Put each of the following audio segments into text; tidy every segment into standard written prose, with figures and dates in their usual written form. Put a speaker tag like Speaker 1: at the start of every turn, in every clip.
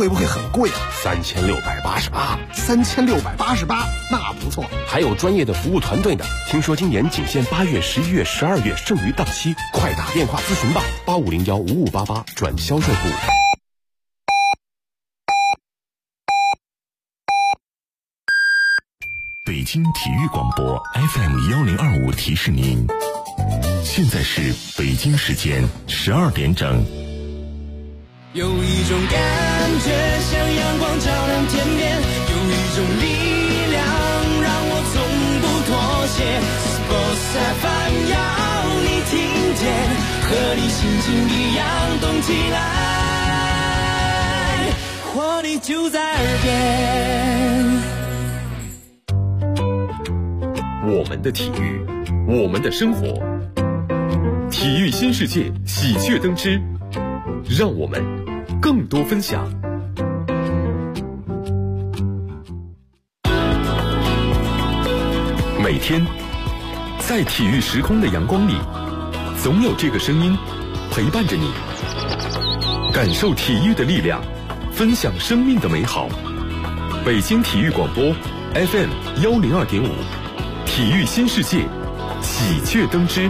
Speaker 1: 会不会很贵啊
Speaker 2: ？3688。
Speaker 1: 3688，那不错。
Speaker 2: 还有专业的服务团队呢。听说今年仅限8月、11月、12月，剩余档期，快打电话咨询吧，85015588转销售部。
Speaker 3: 北京体育广播 FM1025提示您，现在是北京时间12点整。
Speaker 4: 有一种感觉像阳光照亮天边，有一种力量让我从不妥协。Sports FM 要你听见，和你心情一样动起来，活力就在耳边。
Speaker 5: 我们的体育，我们的生活，体育新世界喜鹊登枝，让我们更多分享。每天在体育时空的阳光里，总有这个声音陪伴着你，感受体育的力量，分享生命的美好。北京体育广播 FM102.5，体育新世界喜鹊登枝。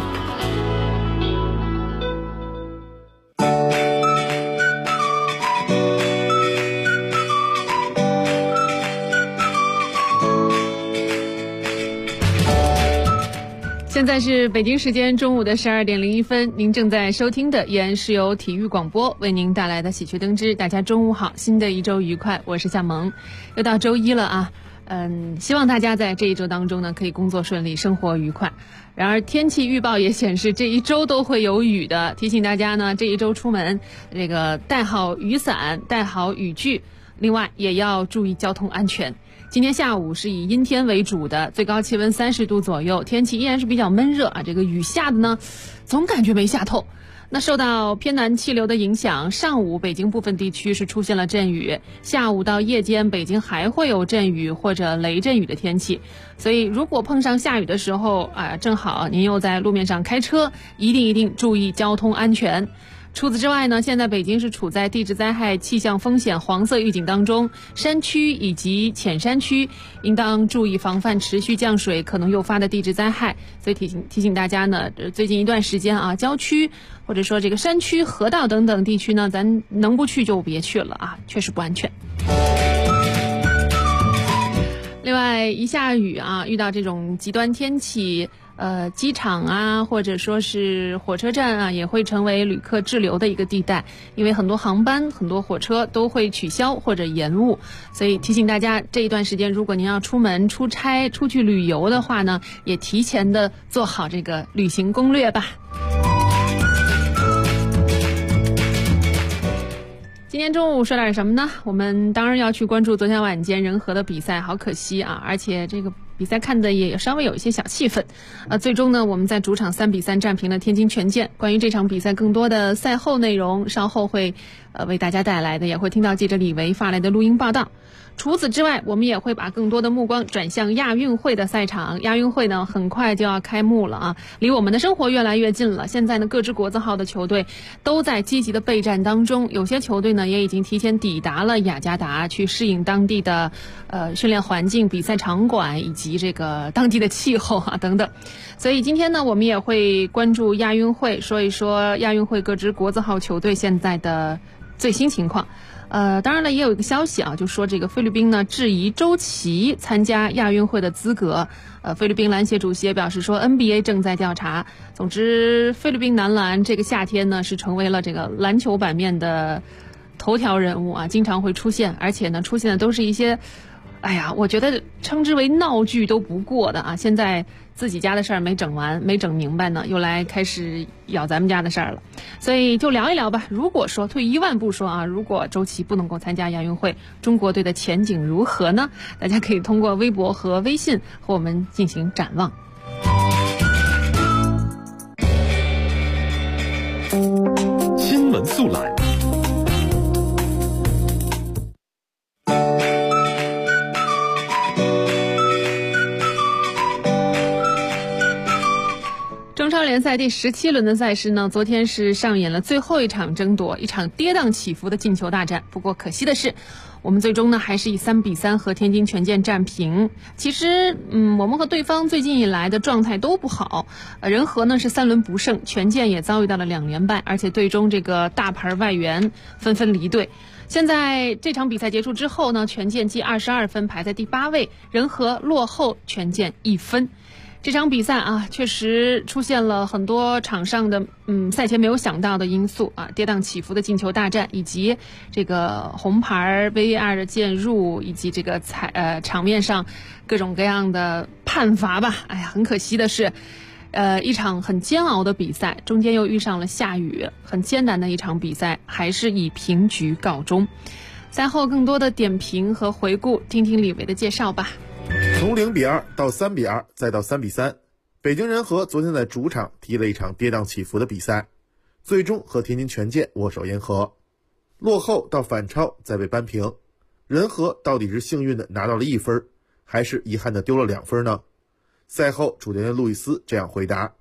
Speaker 6: 现在是北京时间中午的12点01分，您正在收听的依然是由体育广播为您带来的喜鹊登枝。大家中午好，新的一周愉快，我是夏萌，又到周一了啊。希望大家在这一周当中呢，可以工作顺利，生活愉快。然而天气预报也显示这一周都会有雨的，提醒大家呢，这一周出门这个带好雨伞，带好雨具，另外也要注意交通安全。今天下午是以阴天为主的，最高气温30度左右，天气依然是比较闷热啊。这个雨下的呢，总感觉没下透。那受到偏南气流的影响，上午北京部分地区是出现了阵雨，下午到夜间北京还会有阵雨或者雷阵雨的天气。所以如果碰上下雨的时候正好您又在路面上开车，一定注意交通安全。除此之外呢，现在北京是处在地质灾害气象风险黄色预警当中，山区以及浅山区应当注意防范持续降水可能诱发的地质灾害。所以提醒大家呢，最近一段时间啊，郊区或者说这个山区、河道等等地区呢，咱能不去就别去了啊，确实不安全。另外，一下雨啊，遇到这种极端天气，机场啊，或者说是火车站啊，也会成为旅客滞留的一个地带，因为很多航班、很多火车都会取消或者延误，所以提醒大家，这一段时间如果您要出门、出差、出去旅游的话呢，也提前的做好这个旅行攻略吧。今天中午说点什么呢？我们当然要去关注昨天晚间人和的比赛，好可惜啊！而且这个比赛看的也稍微有一些小气愤。最终呢，我们在主场3比3战平了天津权健。关于这场比赛更多的赛后内容，稍后会为大家带来的，也会听到记者李维发来的录音报道。除此之外，我们也会把更多的目光转向亚运会的赛场。亚运会呢，很快就要开幕了啊，离我们的生活越来越近了。现在呢，各支国字号的球队都在积极的备战当中，有些球队呢也已经提前抵达了雅加达，去适应当地的训练环境、比赛场馆以及这个当地的气候啊等等。所以今天呢，我们也会关注亚运会，说一说亚运会各支国字号球队现在的最新情况。当然了，也有一个消息啊，就说这个菲律宾呢质疑周琦参加亚运会的资格。菲律宾篮协主席也表示说 NBA 正在调查。总之，菲律宾男篮这个夏天呢是成为了这个篮球版面的头条人物啊，经常会出现，而且呢出现的都是一些我觉得称之为闹剧都不过的啊！现在自己家的事儿没整完、没整明白呢，又来开始咬咱们家的事儿了。所以就聊一聊吧。如果说退一万步说啊，如果周琦不能够参加亚运会，中国队的前景如何呢？大家可以通过微博和微信和我们进行展望。
Speaker 5: 新闻速览。
Speaker 6: 中超超联赛第17轮的赛事呢，昨天是上演了最后一场争夺，一场跌宕起伏的进球大战。不过可惜的是，我们最终呢还是以3-3和天津权健战平。其实我们和对方最近以来的状态都不好，人和呢是3轮不胜，权健也遭遇到了2连败，而且队中这个大牌外援纷纷离队。现在这场比赛结束之后呢，权健积22分排在第8位，人和落后权健1分。这场比赛啊，确实出现了很多场上的赛前没有想到的因素啊，跌宕起伏的进球大战，以及这个红牌 VAR 的介入，以及这个场面上各种各样的判罚吧。哎呀，很可惜的是，一场很煎熬的比赛，中间又遇上了下雨，很艰难的一场比赛，还是以平局告终。赛后更多的点评和回顾，听听李维的介绍吧。
Speaker 7: 从0-2到3-2，再到3-3，北京人和昨天在主场踢了一场跌宕起伏的比赛，最终和天津权健握手言和，落后到反超再被扳平。人和到底是幸运的拿到了1分，还是遗憾的丢了2分呢？赛后主教练路易斯这样回答。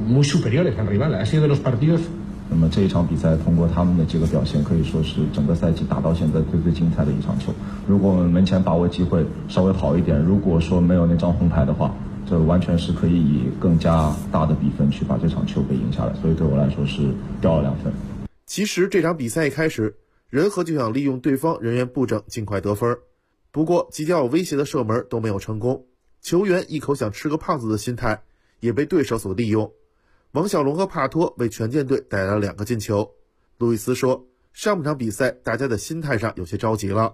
Speaker 8: 那么这一场比赛通过他们的这个表现，可以说是整个赛季打到现在最精彩的一场球。如果我们门前把握机会稍微好一点，如果说没有那张红牌的话，这完全是可以以更加大的比分去把这场球给赢下来，所以对我来说是掉了2分。
Speaker 7: 其实这场比赛一开始，人和就想利用对方人员布阵尽快得分，不过即将有威胁的射门都没有成功，球员一口想吃个胖子的心态也被对手所利用。王小龙和帕托为权健队带来了2个进球。路易斯说，上半场比赛大家的心态上有些着急了。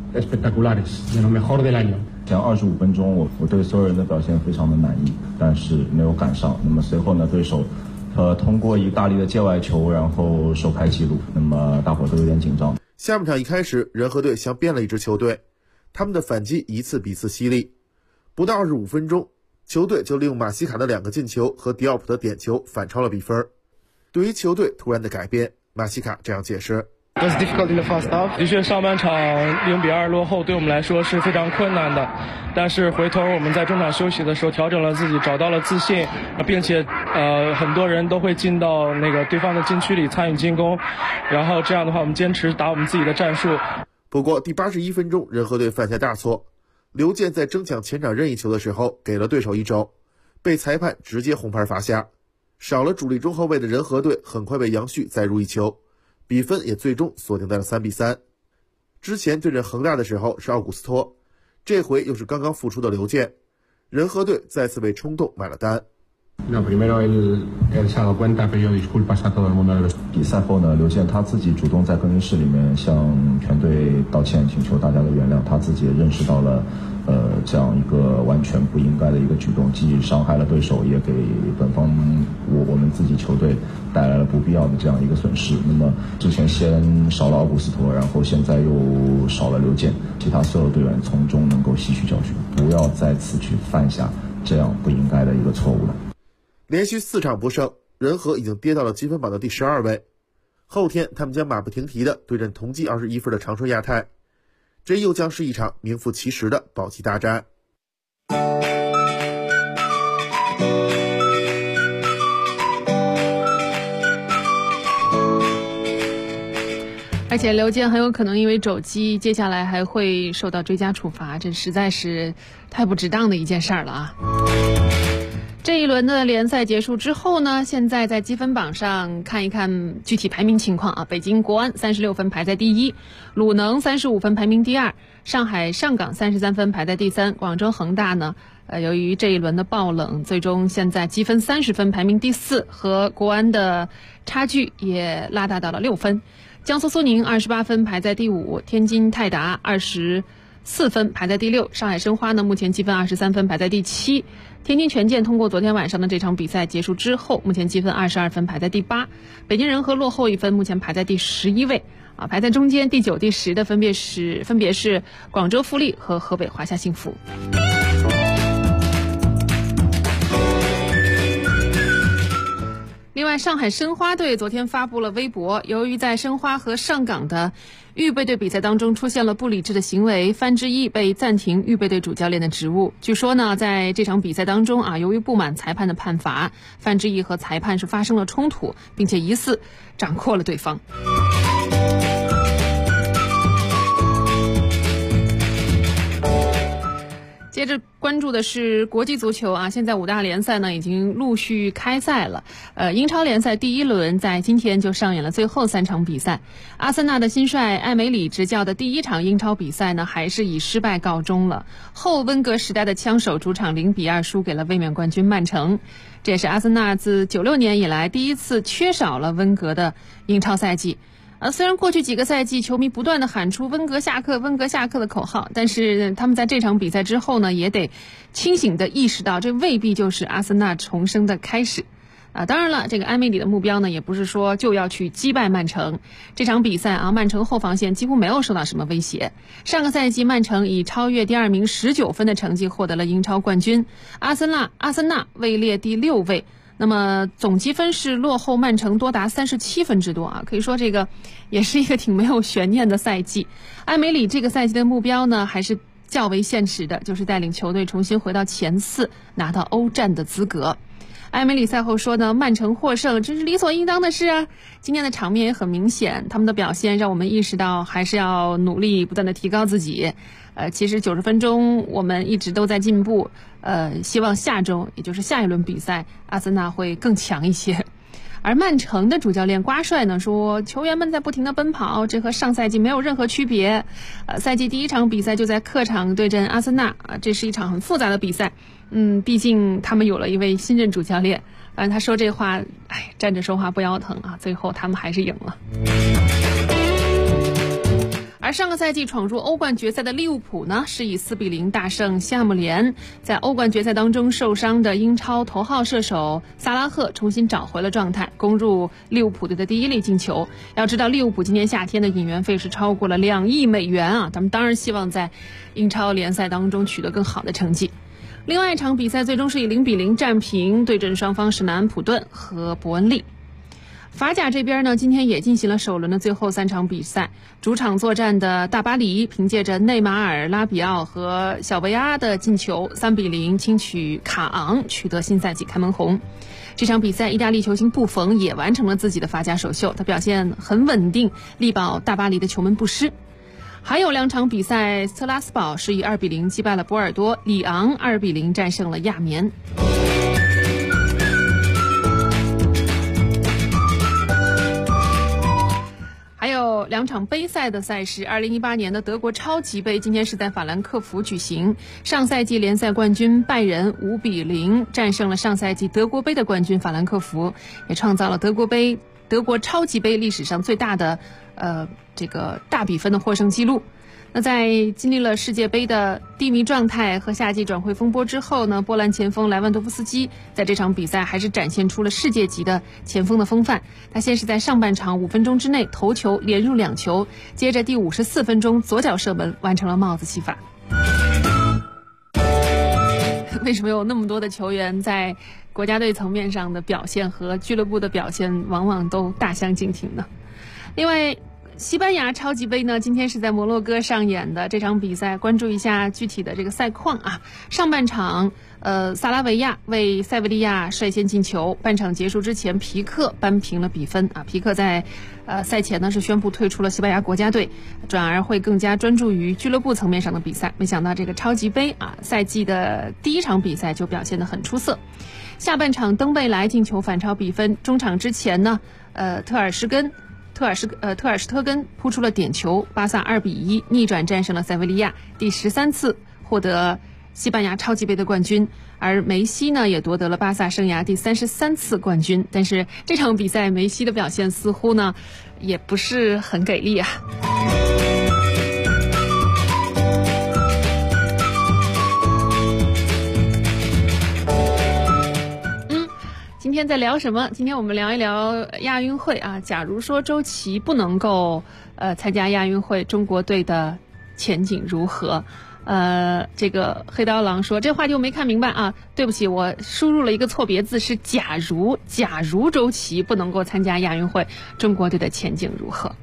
Speaker 8: 前25分钟我对所有人的表现非常的满意，但是没有赶上。那么随后呢，对手通过一个大力的界外球，然后首开纪录，那么大伙都有点紧张。
Speaker 7: 下半场一开始，人和队像变了一支球队，他们的反击一次比一次犀利。不到25分钟，球队就利用马西卡的2个进球和迪奥普的点球反超了比分。对于球队突然的改变，马西卡这样解释。
Speaker 9: 的确，上半场0-2落后对我们来说是非常困难的，但是回头我们在中场休息的时候调整了自己，找到了自信，并且很多人都会进到那个对方的禁区里参与进攻，然后这样的话我们坚持打我们自己的战术。
Speaker 7: 不过第81分钟，人和队犯下大错，刘健在争抢前场任意球的时候给了对手一肘，被裁判直接红牌罚下。少了主力中后卫的人和队很快被杨旭再入一球，比分也最终锁定在了3-3。之前对阵恒大的时候是奥古斯托，这回又是刚刚复出的刘健，人和队再次被冲动买了单。
Speaker 8: 比赛后呢，刘健他自己主动在更衣室里面向全队道歉，请求大家的原谅。他自己也认识到了这样一个完全不应该的一个举动，既伤害了对手，也给本方我们自己球队带来了不必要的这样一个损失。那么之前先少了奥古斯托，然后现在又少了刘健，其他所有队员从中能够吸取教训，不要再次去犯下这样不应该的一个错误了。
Speaker 7: 连续4场不胜，人和已经跌到了积分榜的第12位。后天他们将马不停蹄地对阵同积21分的长春亚泰，这又将是一场名副其实的保级大战。
Speaker 6: 而且刘健很有可能因为肘击，接下来还会受到追加处罚，这实在是太不值当的一件事儿了啊！这一轮的联赛结束之后呢，现在在积分榜上看一看具体排名情况啊。北京国安36分排在第1，鲁能35分排名第2，上海上港33分排在第3，广州恒大呢，由于这一轮的爆冷，最终现在积分30分排名第4，和国安的差距也拉大到了6分。江苏苏宁28分排在第5，天津泰达24分排在第6，上海申花呢目前积分23分排在第7。天津权健通过昨天晚上的这场比赛结束之后，目前积分22分排在第8。北京人和落后1分，目前排在第11位啊，排在中间第9、第10的分别是广州富力和河北华夏幸福。另外外，上海申花队昨天发布了微博，由于在申花和上港的预备队比赛当中出现了不理智的行为，范志毅被暂停预备队主教练的职务。据说呢，在这场比赛当中由于不满裁判的判罚，范志毅和裁判是发生了冲突，并且疑似掌掴了对方。接着关注的是国际足球现在5大联赛呢已经陆续开赛了。英超联赛第1轮在今天就上演了最后3场比赛。阿森纳的新帅艾梅里执教的第1场英超比赛呢，还是以失败告终了。后温格时代的枪手主场0-2输给了卫冕冠军曼城，这也是阿森纳自96年以来第一次缺少了温格的英超赛季。虽然过去几个赛季球迷不断地喊出温格下课温格下课的口号，但是他们在这场比赛之后呢，也得清醒地意识到这未必就是阿森纳重生的开始。当然了，这个埃梅里的目标呢，也不是说就要去击败曼城。这场比赛曼城后防线几乎没有受到什么威胁。上个赛季曼城以超越第2名19分的成绩获得了英超冠军，阿森纳位列第6位。那么总积分是落后曼城多达37分之多可以说这个也是一个挺没有悬念的赛季。埃梅里这个赛季的目标呢，还是较为现实的，就是带领球队重新回到前4，拿到欧战的资格。埃梅里赛后说呢，曼城获胜这是理所应当的事啊。今天的场面也很明显，他们的表现让我们意识到还是要努力不断的提高自己。其实90分钟我们一直都在进步，希望下周也就是下一轮比赛阿森纳会更强一些。而曼城的主教练瓜帅呢说，球员们在不停地奔跑，这和上赛季没有任何区别。赛季第1场比赛就在客场对阵阿森纳这是一场很复杂的比赛。毕竟他们有了一位新任主教练，反正他说这话站着说话不腰疼最后他们还是赢了。而上个赛季闯入欧冠决赛的利物浦呢，是以4-0大胜西汉姆联。在欧冠决赛当中受伤的英超头号射手萨拉赫重新找回了状态，攻入利物浦队的第1粒进球。要知道利物浦今年夏天的引援费是超过了2亿美元他们当然希望在英超联赛当中取得更好的成绩。另外一场比赛最终是以0-0战平，对阵双方是南安普顿和伯恩利。法甲这边呢，今天也进行了首轮的最后3场比赛。主场作战的大巴黎凭借着内马尔、拉比奥和小维阿的进球3-0轻取卡昂，取得新赛季开门红。这场比赛意大利球星布冯也完成了自己的法甲首秀，他表现很稳定，力保大巴黎的球门不失。还有2场比赛，斯特拉斯堡是以2-0击败了波尔多，里昂2-0战胜了亚眠。还有2场杯赛的赛事，2018年的德国超级杯今天是在法兰克福举行。上赛季联赛冠军拜仁5-0战胜了上赛季德国杯的冠军法兰克福，也创造了德国超级杯历史上最大的这个大比分的获胜记录。那在经历了世界杯的低迷状态和夏季转会风波之后呢，波兰前锋莱万多夫斯基在这场比赛还是展现出了世界级的前锋的风范。他先是在上半场5分钟之内头球连入2球，接着第54分钟左脚射门完成了帽子戏法。为什么有那么多的球员在国家队层面上的表现和俱乐部的表现往往都大相径庭呢？另外西班牙超级杯呢，今天是在摩洛哥上演的。这场比赛关注一下具体的这个赛况上半场萨拉维亚为塞维利亚率先进球，半场结束之前皮克扳平了比分皮克在赛前呢是宣布退出了西班牙国家队，转而会更加专注于俱乐部层面上的比赛。没想到这个超级杯赛季的第1场比赛就表现得很出色。下半场登贝莱进球反超比分，中场之前呢特尔施特根扑出了点球，巴萨2-1逆转战胜了塞维利亚，第13次获得西班牙超级杯的冠军。而梅西呢也夺得了巴萨生涯第33次冠军，但是这场比赛梅西的表现似乎呢也不是很给力今天在聊什么？今天我们聊一聊亚运会假如说周琦不能够参加亚运会，中国队的前景如何？ 这个黑刀郎说这话题我没看明白啊，对不起，我输入了一个错别字，是假如周琦不能够参加亚运会，中国队的前景如何？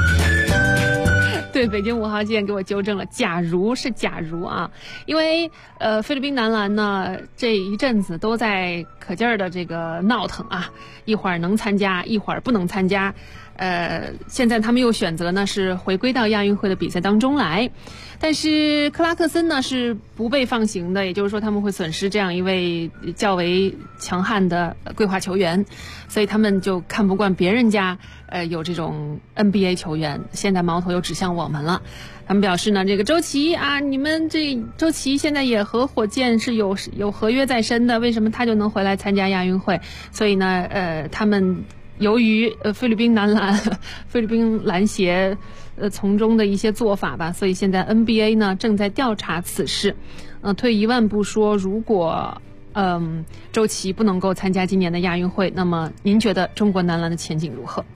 Speaker 6: 对，北京5号线给我纠正了，假如是假如啊，因为菲律宾男篮呢这一阵子都在可劲儿的这个闹腾啊，一会儿能参加，一会儿不能参加，现在他们又选择呢是回归到亚运会的比赛当中来，但是克拉克森呢是不被放行的，也就是说他们会损失这样一位较为强悍的归化球员，所以他们就看不惯别人家有这种 NBA 球员，现在矛头又指向我们了。他们表示呢，这个周琦啊，你们这周琦现在也和火箭是有合约在身的，为什么他就能回来参加亚运会？所以呢，他们由于菲律宾篮协从中的一些做法吧，所以现在 NBA 呢正在调查此事。退一万步说，如果周琦不能够参加今年的亚运会，那么您觉得中国男篮的前景如何？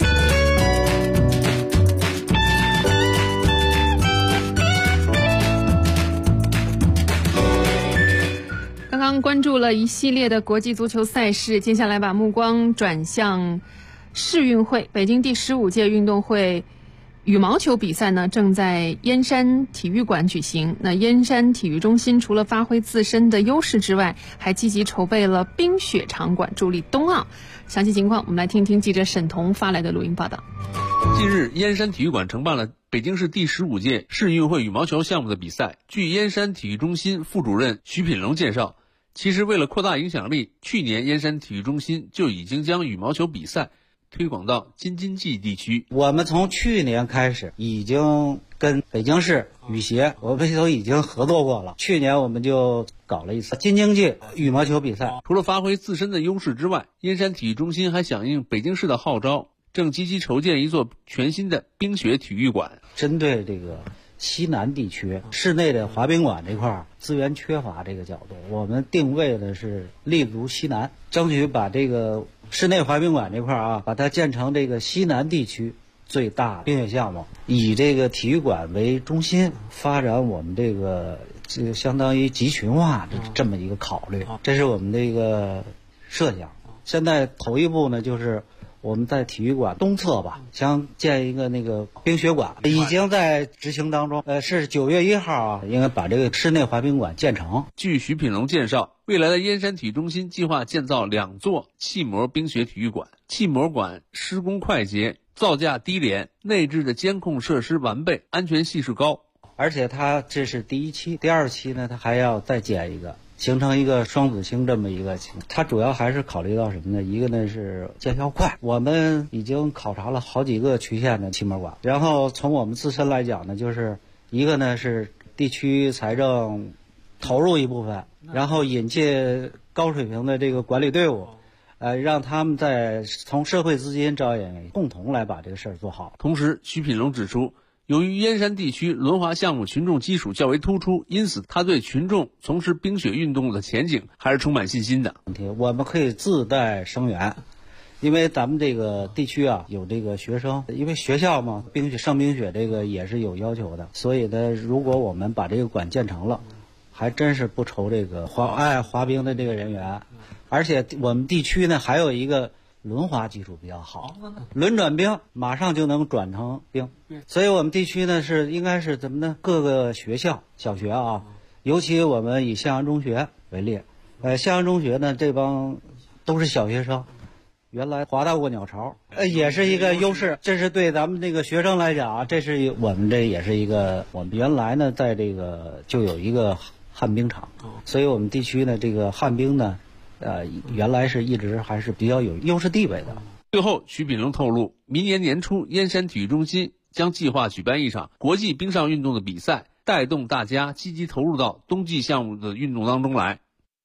Speaker 6: 刚刚关注了一系列的国际足球赛事，接下来把目光转向世运会。北京第15届运动会羽毛球比赛呢正在燕山体育馆举行。那燕山体育中心除了发挥自身的优势之外，还积极筹备了冰雪场馆，助力冬奥。详细情况我们来听听记者沈彤发来的录音报道。
Speaker 10: 近日，燕山体育馆承办了北京市第15届世运会羽毛球项目的比赛。据燕山体育中心副主任徐品龙介绍，其实为了扩大影响力，去年燕山体育中心就已经将羽毛球比赛推广到京津冀地区。
Speaker 11: 我们从去年开始已经跟北京市羽协我们都已经合作过了，去年我们就搞了一次京津冀羽毛球比赛。
Speaker 10: 除了发挥自身的优势之外，燕山体育中心还响应北京市的号召，正积极筹建一座全新的冰雪体育馆。
Speaker 11: 针对这个西南地区室内的滑冰馆这块资源缺乏这个角度，我们定位的是立足西南，争取把这个室内滑冰馆这块把它建成这个西南地区最大冰雪项目，以这个体育馆为中心发展我们这个相当于集群化的这么一个考虑，这是我们的一个设想。现在头一步呢，就是我们在体育馆东侧吧，想建一个那个冰雪馆，已经在执行当中。是9月1号应该把这个室内滑冰馆建成。
Speaker 10: 据徐品龙介绍，未来的燕山体育中心计划建造2座气模冰雪体育馆。气模馆施工快捷，造价低廉，内置的监控设施完备，安全系数高。
Speaker 11: 而且它这是第1期，第2期呢，它还要再建一个，形成一个双子星这么一个情况。它主要还是考虑到什么呢？一个呢是见效快，我们已经考察了好几个区县的气模馆，然后从我们自身来讲呢，就是一个呢是地区财政投入一部分，然后引进高水平的这个管理队伍，让他们在从社会资金招引，共同来把这个事儿做好。
Speaker 10: 同时，徐品龙指出，由于燕山地区轮滑项目群众基础较为突出，因此他对群众从事冰雪运动的前景还是充满信心的。
Speaker 11: 我们可以自带生源，因为咱们这个地区有这个学生，因为学校嘛，上冰雪这个也是有要求的，所以呢，如果我们把这个馆建成了，还真是不愁这个滑冰的这个人员。而且我们地区呢还有一个轮滑基础比较好，轮转冰马上就能转成冰，所以我们地区呢应该是怎么呢？各个学校小学尤其我们以向阳中学为例，向阳中学呢这帮都是小学生，原来滑到过鸟巢，也是一个优势。这是对咱们这个学生来讲这是我们这也是一个，我们原来呢在这个就有一个旱冰场，所以我们地区呢这个旱冰呢原来是一直还是比较有优势地位的。
Speaker 10: 最后，徐品龙透露，明年年初燕山体育中心将计划举办一场国际冰上运动的比赛，带动大家积极投入到冬季项目的运动当中来。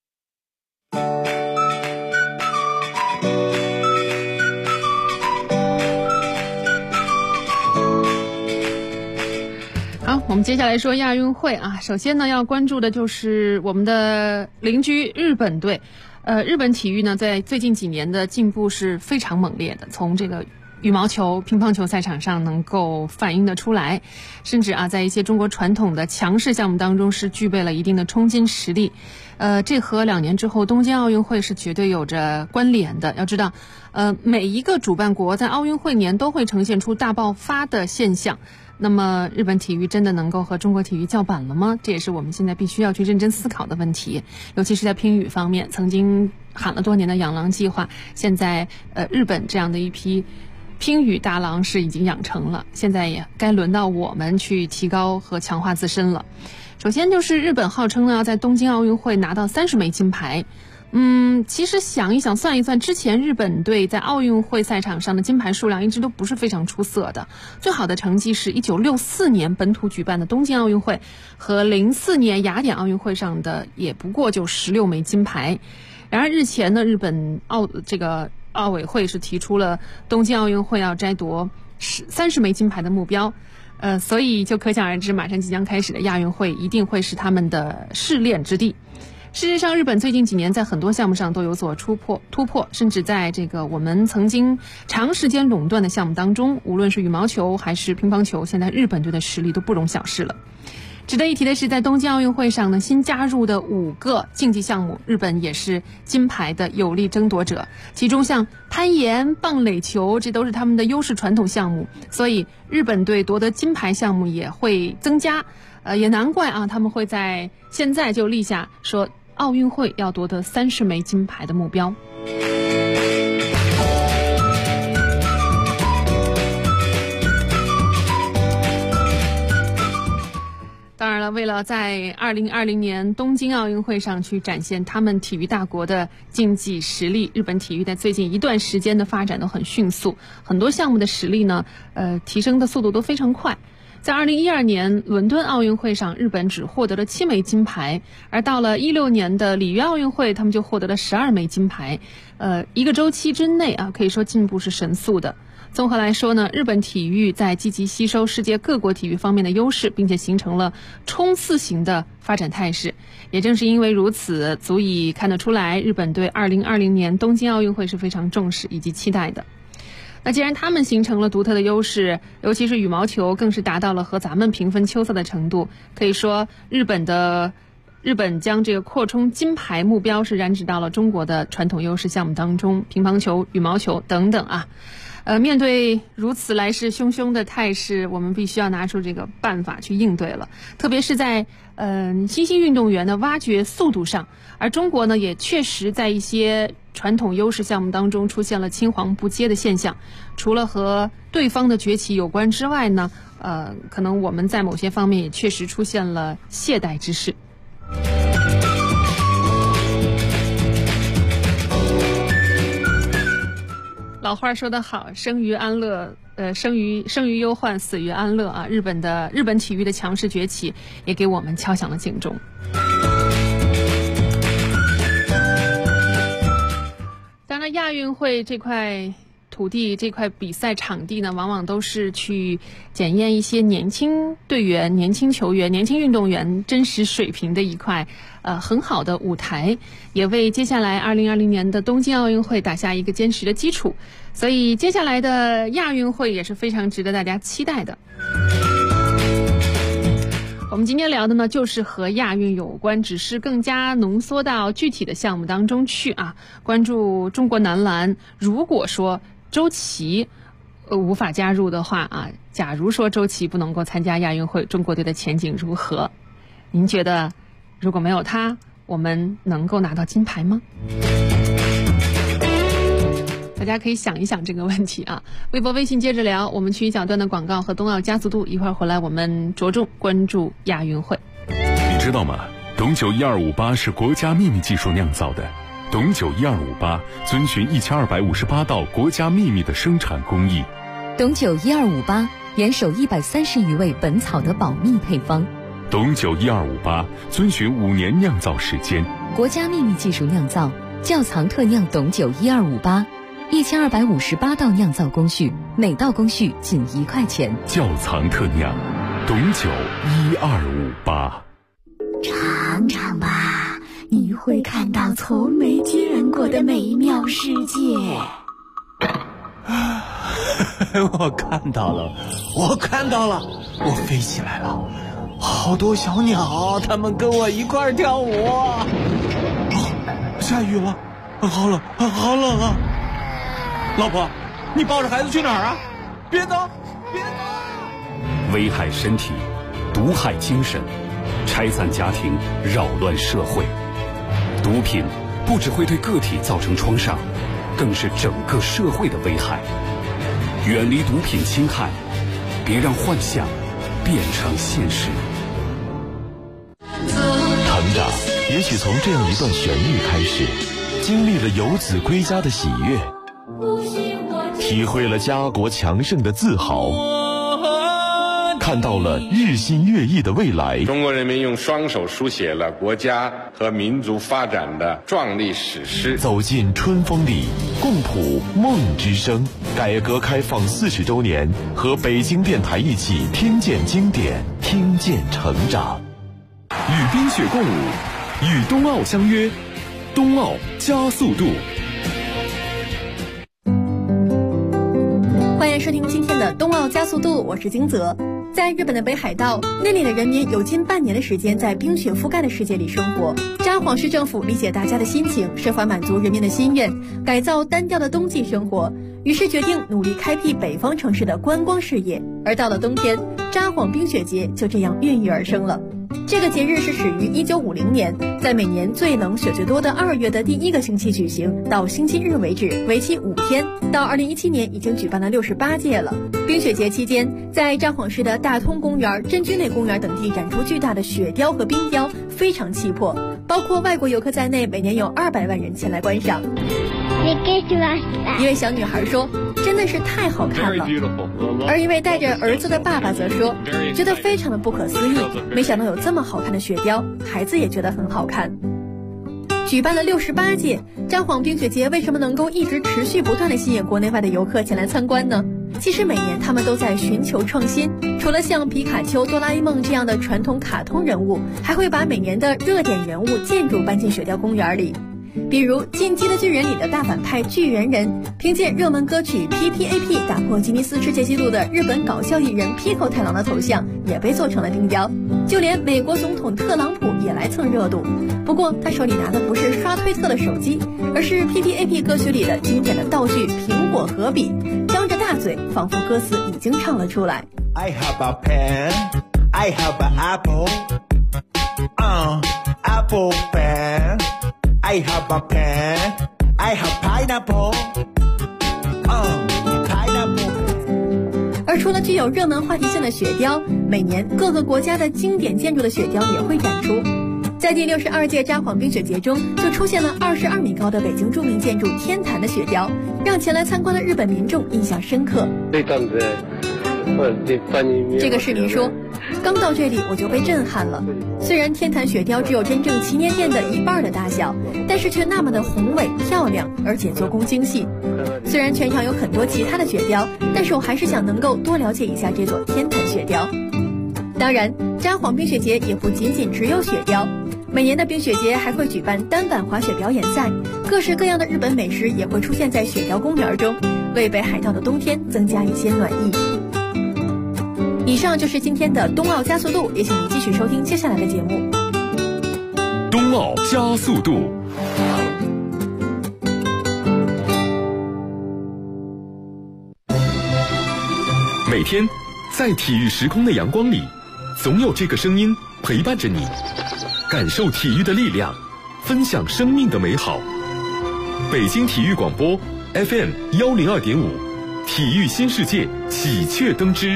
Speaker 6: 好，我们接下来说亚运会首先呢要关注的就是我们的邻居日本队。日本体育呢在最近几年的进步是非常猛烈的，从这个羽毛球、乒乓球赛场上能够反映得出来，甚至在一些中国传统的强势项目当中是具备了一定的冲金实力。这和2年之后东京奥运会是绝对有着关联的。要知道，每一个主办国在奥运会年都会呈现出大爆发的现象。那么日本体育真的能够和中国体育叫板了吗？这也是我们现在必须要去认真思考的问题。尤其是在乒羽方面，曾经喊了多年的养狼计划，现在日本这样的一批乒羽大郎是已经养成了，现在也该轮到我们去提高和强化自身了。首先就是日本号称呢要在东京奥运会拿到30枚金牌。其实想一想算一算，之前日本队在奥运会赛场上的金牌数量一直都不是非常出色的，最好的成绩是1964年本土举办的东京奥运会和04年雅典奥运会上的也不过就16枚金牌。然而日前呢，日本奥委会是提出了东京奥运会要摘夺30枚金牌的目标，所以就可想而知，马上即将开始的亚运会一定会是他们的试炼之地。事实上，日本最近几年在很多项目上都有所突破，甚至在这个我们曾经长时间垄断的项目当中，无论是羽毛球还是乒乓球，现在日本队的实力都不容小视了。值得一提的是，在东京奥运会上呢，新加入的5个竞技项目，日本也是金牌的有力争夺者。其中像攀岩、棒垒球，这都是他们的优势传统项目，所以日本队夺得金牌项目也会增加。也难怪他们会在现在就立下说奥运会要夺得30枚金牌的目标。当然了，为了在2020年东京奥运会上去展现他们体育大国的竞技实力，日本体育在最近一段时间的发展都很迅速，很多项目的实力呢，提升的速度都非常快。在2012年伦敦奥运会上，日本只获得了7枚金牌，而到了16年的里约奥运会，他们就获得了12枚金牌。一个周期之内可以说进步是神速的。综合来说呢，日本体育在积极吸收世界各国体育方面的优势，并且形成了冲刺型的发展态势。也正是因为如此，足以看得出来，日本对2020年东京奥运会是非常重视以及期待的。那既然他们形成了独特的优势，尤其是羽毛球更是达到了和咱们平分秋色的程度，可以说日本将这个扩充金牌目标是染指到了中国的传统优势项目当中，乒乓球、羽毛球等等面对如此来势汹汹的态势，我们必须要拿出这个办法去应对了。特别是在新兴运动员的挖掘速度上，而中国呢也确实在一些传统优势项目当中出现了青黄不接的现象。除了和对方的崛起有关之外呢，可能我们在某些方面也确实出现了懈怠之势。老话说得好，生于安乐，生于忧患，死于安乐日本体育的强势崛起，也给我们敲响了警钟。当然，亚运会这块土地、这块比赛场地呢，往往都是去检验一些年轻队员、年轻球员、年轻运动员真实水平的一块很好的舞台，也为接下来2020年的东京奥运会打下一个坚实的基础。所以接下来的亚运会也是非常值得大家期待的。我们今天聊的呢，就是和亚运有关，只是更加浓缩到具体的项目当中去关注中国男篮，如果说周琦无法加入的话假如说周琦不能够参加亚运会，中国队的前景如何？您觉得如果没有他，我们能够拿到金牌吗？大家可以想一想这个问题微博微信接着聊，我们去一小段的广告和冬奥加速度，一会儿回来我们着重关注亚运会。
Speaker 3: 你知道吗？董酒1258是国家秘密技术酿造的，董酒1258遵循1258道国家秘密的生产工艺。
Speaker 12: 董酒1258严守130余位本草的保密配方。
Speaker 3: 董酒1258遵循5年酿造时间，
Speaker 12: 国家秘密技术酿造，窖藏特酿董酒1258，1258道酿造工序，每道工序仅1块钱。
Speaker 3: 窖藏特酿，董酒1258。
Speaker 13: 尝尝吧，你会看到从没见过的美妙世界。
Speaker 14: 我看到了，我飞起来了，好多小鸟，它们跟我一块儿跳舞。下雨了，好冷啊！老婆，你抱着孩子去哪儿啊？别走！
Speaker 2: 危害身体，毒害精神，拆散家庭，扰乱社会。毒品不只会对个体造成创伤，更是整个社会的危害。远离毒品侵害，别让幻想变成现实。
Speaker 15: 成长也许从这样一段旋律开始，经历了游子归家的喜悦，体会了家国强盛的自豪，看到了日新月异的未来。
Speaker 16: 中国人民用双手书写了国家和民族发展的壮丽史诗。
Speaker 15: 走进春风里，共谱梦之声。改革开放40周年，和北京电台一起听见经典，听见成长。
Speaker 5: 与冰雪共舞，与冬奥相约，冬奥加速度。
Speaker 17: 欢迎收听今天的冬奥加速度，我是金泽。在日本的北海道，那里的人民有近半年的时间在冰雪覆盖的世界里生活。札幌市政府理解大家的心情，设法满足人民的心愿，改造单调的冬季生活，于是决定努力开辟北方城市的观光事业。而到了冬天，札幌冰雪节就这样孕育而生了。这个节日是始于1950年，在每年最冷雪最多的2月的第1个星期举行，到星期日为止，为期5天。到2017年已经举办了68届了。冰雪节期间，在札幌市的大通公园、真君内公园等地展出巨大的雪雕和冰雕，非常气魄。包括外国游客在内，每年有200万人前来观赏。一位小女孩说：“真的是太好看了。”而一位带着儿子的爸爸则说：“觉得非常的不可思议，没想到有这么好看的雪雕，孩子也觉得很好看。”举办了68届，札幌冰雪节为什么能够一直持续不断地吸引国内外的游客前来参观呢？其实每年他们都在寻求创新，除了像皮卡丘、哆啦 A 梦这样的传统卡通人物，还会把每年的热点人物建筑搬进雪雕公园里。比如《进击的巨人》里的大反派巨人人，凭借热门歌曲 PPAP 打破吉尼斯世界纪录的日本搞笑艺人 Pico 太郎的头像也被做成了冰雕，就连美国总统特朗普也来蹭热度。不过他手里拿的不是刷推特的手机，而是 PPAP 歌曲里的经典的道具苹果和笔，张着大嘴，仿佛歌词已经唱了出来。
Speaker 18: I have a pen, I have an apple, apple pen.I have a pen, I have pineapple, pineapple.
Speaker 17: 而除了具有热门话题性的雪雕，每年各个国家的经典建筑的雪雕也会展出。在第62届札幌冰雪节中，就出现了22米高的北京著名建筑天坛的雪雕，让前来参观的日本民众印象深刻。这个市民说，刚到这里我就被震撼了。虽然天坛雪雕只有真正祈年殿的1半的大小，但是却那么的宏伟漂亮，而且做工精细。虽然全场有很多其他的雪雕，但是我还是想能够多了解一下这座天坛雪雕。当然，札幌冰雪节也不仅仅只有雪雕，每年的冰雪节还会举办单板滑雪表演赛，各式各样的日本美食也会出现在雪雕公园中，为北海道的冬天增加一些暖意。以上就是今天的冬奥加速度，也请您继续收听接下来的节目。
Speaker 5: 冬奥加速度。每天在体育时空的阳光里，总有这个声音陪伴着你，感受体育的力量，分享生命的美好。北京体育广播 FM 102.5，体育新世界喜鹊登枝。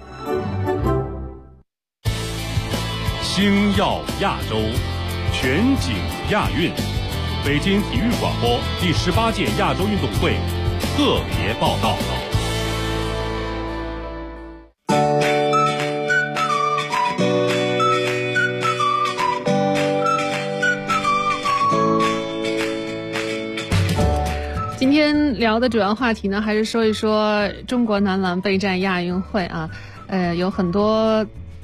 Speaker 3: 星耀亚洲，全景亚运，北京体育广播第18届亚洲运动会特别报道。
Speaker 6: 今天聊的主要话题呢，还是说一说中国男篮备战亚运会啊。有很多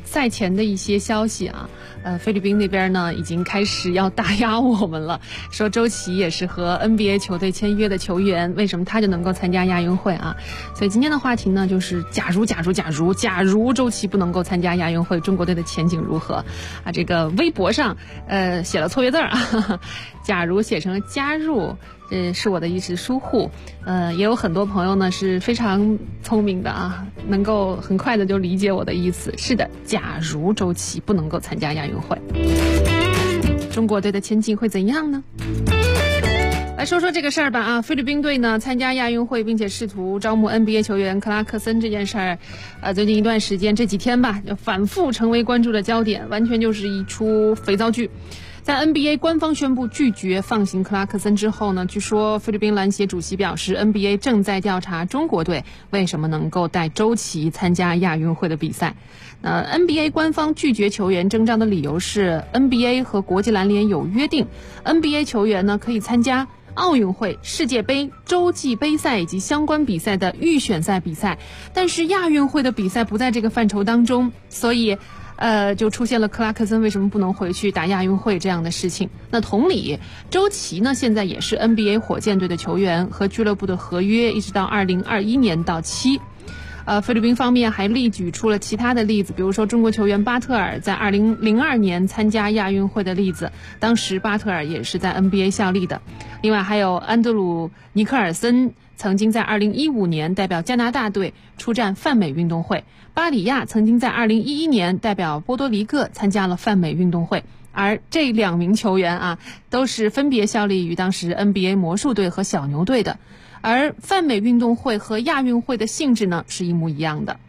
Speaker 6: 赛前的一些消息啊，菲律宾那边呢已经开始要打压我们了，说周琦也是和 NBA 球队签约的球员，为什么他就能够参加亚运会啊？所以今天的话题呢就是假如周琦不能够参加亚运会，中国队的前景如何啊？这个微博上写了错别字啊，假如写成加入。是我的一时疏忽，也有很多朋友呢是非常聪明的啊，能够很快的就理解我的意思。是的，假如周琦不能够参加亚运会，中国队的前景会怎样呢？来说说这个事儿吧啊，菲律宾队呢参加亚运会，并且试图招募 NBA 球员克拉克森这件事儿，最近一段时间这几天吧，就反复成为关注的焦点，完全就是一出肥皂剧。在 NBA 官方宣布拒绝放行克拉克森之后呢，据说菲律宾篮协主席表示 NBA 正在调查中国队为什么能够带周琦参加亚运会的比赛。NBA 官方拒绝球员征召的理由是 NBA 和国际篮联有约定， NBA 球员呢可以参加奥运会、世界杯、洲际杯赛以及相关比赛的预选赛比赛，但是亚运会的比赛不在这个范畴当中，所以就出现了克拉克森为什么不能回去打亚运会这样的事情。那同理，周琦呢现在也是 NBA 火箭队的球员，和俱乐部的合约一直到2021年到期。菲律宾方面还例举出了其他的例子，比如说中国球员巴特尔在2002年参加亚运会的例子，当时巴特尔也是在 NBA 效力的。另外还有安德鲁尼克尔森曾经在2015年代表加拿大队出战泛美运动会，巴里亚曾经在2011年代表波多黎各参加了泛美运动会，而这2名球员啊都是分别效力于当时 NBA 魔术队和小牛队的。而泛美运动会和亚运会的性质呢是一模一样的，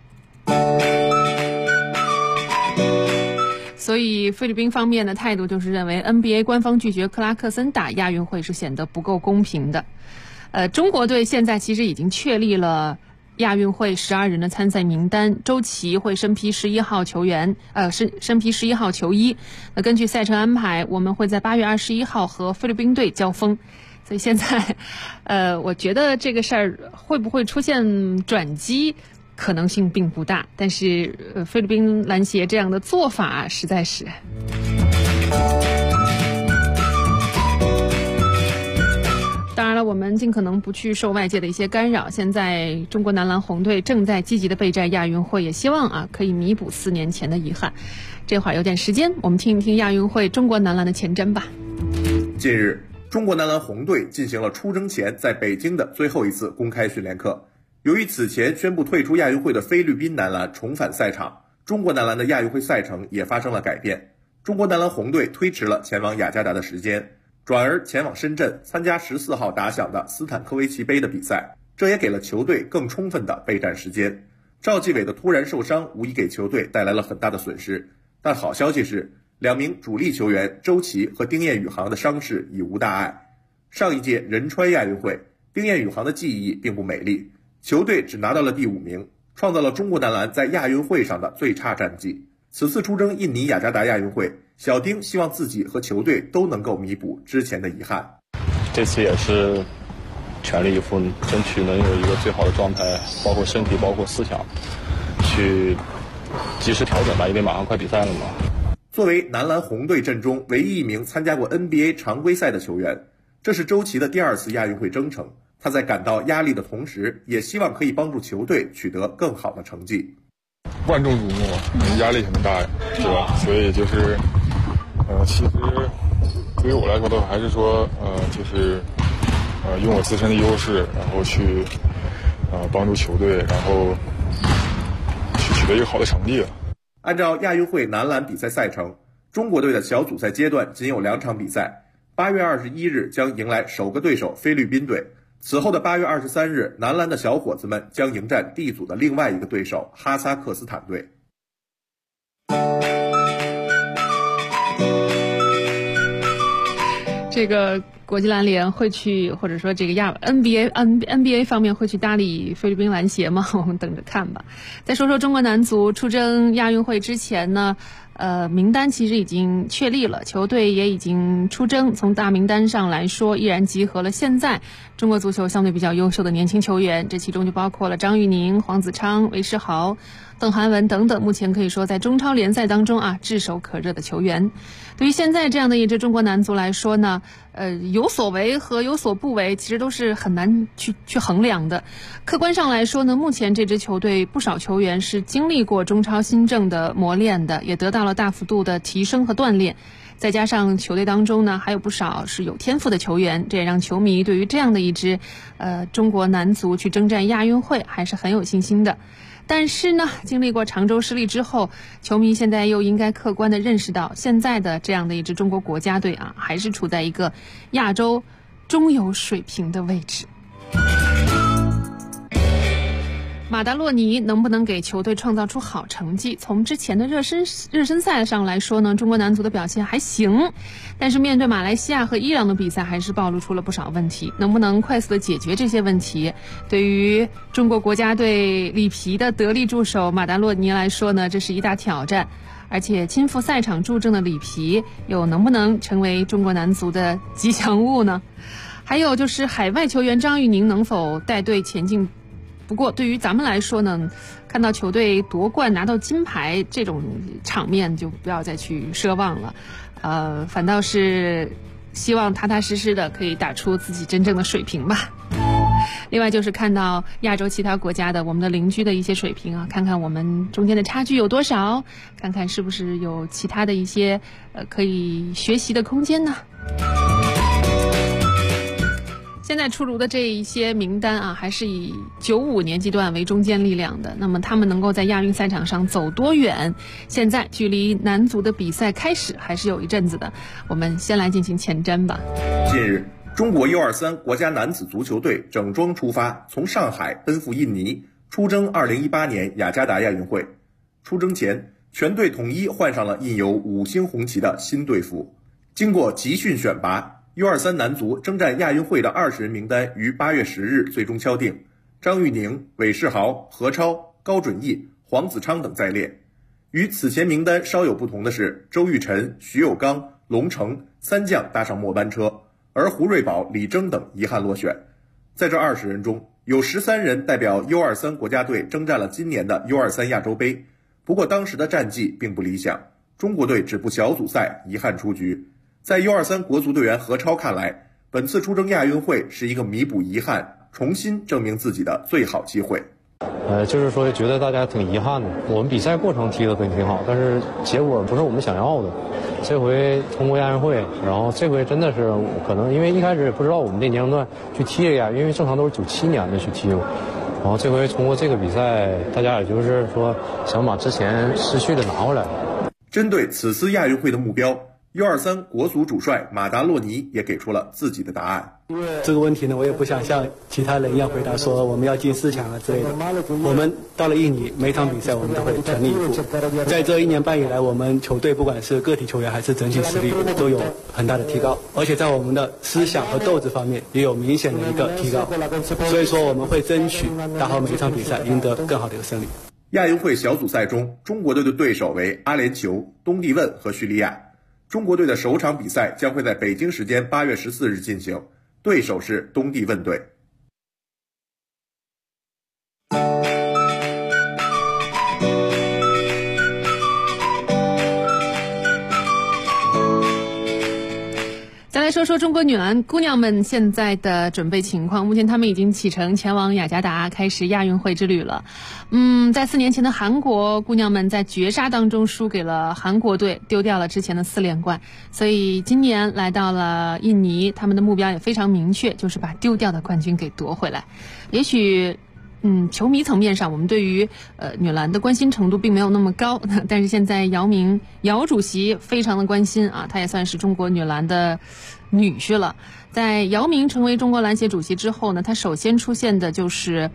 Speaker 6: 所以菲律宾方面的态度就是认为 NBA 官方拒绝克拉克森打亚运会是显得不够公平的。中国队现在其实已经确立了亚运会12人的参赛名单，周琦会身披11号球员，身披11号球衣。根据赛程安排，我们会在8月21号和菲律宾队交锋。所以现在，我觉得这个事儿会不会出现转机，可能性并不大。但是，菲律宾篮协这样的做法实在是。当然了，我们尽可能不去受外界的一些干扰。现在中国男篮红队正在积极的备战亚运会，也希望可以弥补4年前的遗憾。这会儿有点时间，我们听一听亚运会中国男篮的前瞻吧。
Speaker 7: 近日，中国男篮红队进行了出征前在北京的最后一次公开训练课。由于此前宣布退出亚运会的菲律宾男篮重返赛场，中国男篮的亚运会赛程也发生了改变。中国男篮红队推迟了前往雅加达的时间，转而前往深圳参加14号打响的斯坦科维奇杯的比赛，这也给了球队更充分的备战时间。赵继伟的突然受伤无疑给球队带来了很大的损失，但好消息是2名主力球员周琦和丁彦雨航的伤势已无大碍。上一届仁川亚运会，丁彦雨航的技艺并不美丽，球队只拿到了第5名，创造了中国男篮在亚运会上的最差战绩。此次出征印尼雅加达亚运会，小丁希望自己和球队都能够弥补之前的遗憾。
Speaker 19: 这次也是全力以赴，争取能有一个最好的状态，包括身体，包括思想，去及时调整吧，因为马上快比赛了嘛。
Speaker 7: 作为男篮红队阵中唯一一名参加过 NBA 常规赛的球员，这是周琦的第2次亚运会征程。他在感到压力的同时，也希望可以帮助球队取得更好的成绩。
Speaker 20: 万众瞩目，压力很大呀，对吧？所以就是，其实对于我来说的话，还是说，用我自身的优势，然后去，帮助球队，然后去取得一个好的成绩。
Speaker 7: 按照亚运会男篮比赛赛程，中国队的小组赛阶段仅有2场比赛。8月21日将迎来首个对手菲律宾队，此后的8月23日，男篮的小伙子们将迎战 D 组的另外一个对手哈萨克斯坦队。
Speaker 6: 这个国际篮联会去，或者说这个NBA 方面会去搭理菲律宾篮协吗？我们等着看吧。再说说中国男足出征亚运会之前呢，名单其实已经确立了，球队也已经出征。从大名单上来说，依然集合了现在中国足球相对比较优秀的年轻球员，这其中就包括了张玉宁、黄子昌、韦世豪、邓涵文等等，目前可以说在中超联赛当中炙手可热的球员。对于现在这样的一支中国男足来说呢，有所为和有所不为其实都是很难去衡量的。客观上来说呢，目前这支球队不少球员是经历过中超新政的磨练的，也得到了大幅度的提升和锻炼。再加上球队当中呢还有不少是有天赋的球员，这也让球迷对于这样的一支中国男足去征战亚运会还是很有信心的。但是呢，经历过常州失利之后，球迷现在又应该客观地认识到，现在的这样的一支中国国家队还是处在一个亚洲中游水平的位置。马达洛尼能不能给球队创造出好成绩？从之前的热身赛上来说呢，中国男足的表现还行，但是面对马来西亚和伊朗的比赛还是暴露出了不少问题。能不能快速的解决这些问题，对于中国国家队里皮的得力助手马达洛尼来说呢，这是一大挑战。而且亲赴赛场助阵的里皮又能不能成为中国男足的吉祥物呢？还有就是海外球员张玉宁能否带队前进？不过对于咱们来说呢，看到球队夺冠拿到金牌这种场面就不要再去奢望了，反倒是希望踏踏实实的可以打出自己真正的水平吧。另外就是看到亚洲其他国家的我们的邻居的一些水平看看我们中间的差距有多少，看看是不是有其他的一些可以学习的空间呢。现在出炉的这一些名单还是以95年级段为中坚力量的，那么他们能够在亚运赛场上走多远，现在距离男足的比赛开始还是有一阵子的，我们先来进行前瞻吧。
Speaker 7: 近日，中国 U23 国家男子足球队整装出发，从上海奔赴印尼，出征2018年雅加达亚运会。出征前，全队统一换上了印有5星红旗的新队服。经过集训选拔，U23 男足征战亚运会的20人名单于8月10日最终敲定，张玉宁、韦世豪、何超、高准翼、黄子昌等在列。与此前名单稍有不同的是，周玉晨、徐有刚、龙成三将搭上末班车，而胡瑞宝、李征等遗憾落选。在这20人中，有13人代表 U23 国家队征战了今年的 U23 亚洲杯，不过当时的战绩并不理想，中国队止步小组赛，遗憾出局。在 U23 国足队员何超看来，本次出征亚运会是一个弥补遗憾、重新证明自己的最好机会。
Speaker 19: 就是说觉得大家挺遗憾的，我们比赛过程踢得挺好，但是结果不是我们想要的。这回通过亚运会，然后这回真的是可能因为一开始也不知道我们这年龄段去踢这个亚，因为正常都是97年的去踢过，然后这回通过这个比赛，大家也就是说想把之前失去的拿回来。
Speaker 7: 针对此次亚运会的目标，U23 国足主帅马达洛尼也给出了自己的答案。
Speaker 21: 这个问题呢，我也不想像其他人一样回答说我们要进4强之类的。我们到了印尼，每场比赛我们都会全力以赴。在这1年半以来，我们球队不管是个体球员还是整体实力都有很大的提高，而且在我们的思想和斗志方面也有明显的一个提高。所以说我们会争取打好每一场比赛，赢得更好的一个胜利。
Speaker 7: 亚运会小组赛中，中国队的对手为阿联酋、东帝汶和叙利亚。中国队的首场比赛将会在北京时间8月14日进行，对手是东帝汶队。
Speaker 6: 再来说说中国女篮姑娘们现在的准备情况。目前她们已经启程前往雅加达，开始亚运会之旅了。在4年前的韩国，姑娘们在绝杀当中输给了韩国队，丢掉了之前的4连冠。所以今年来到了印尼，她们的目标也非常明确，就是把丢掉的冠军给夺回来。也许球迷层面上，我们对于女篮的关心程度并没有那么高，但是现在姚主席非常的关心他也算是中国女篮的女婿了。在姚明成为中国篮协主席之后呢，他首先出现的就是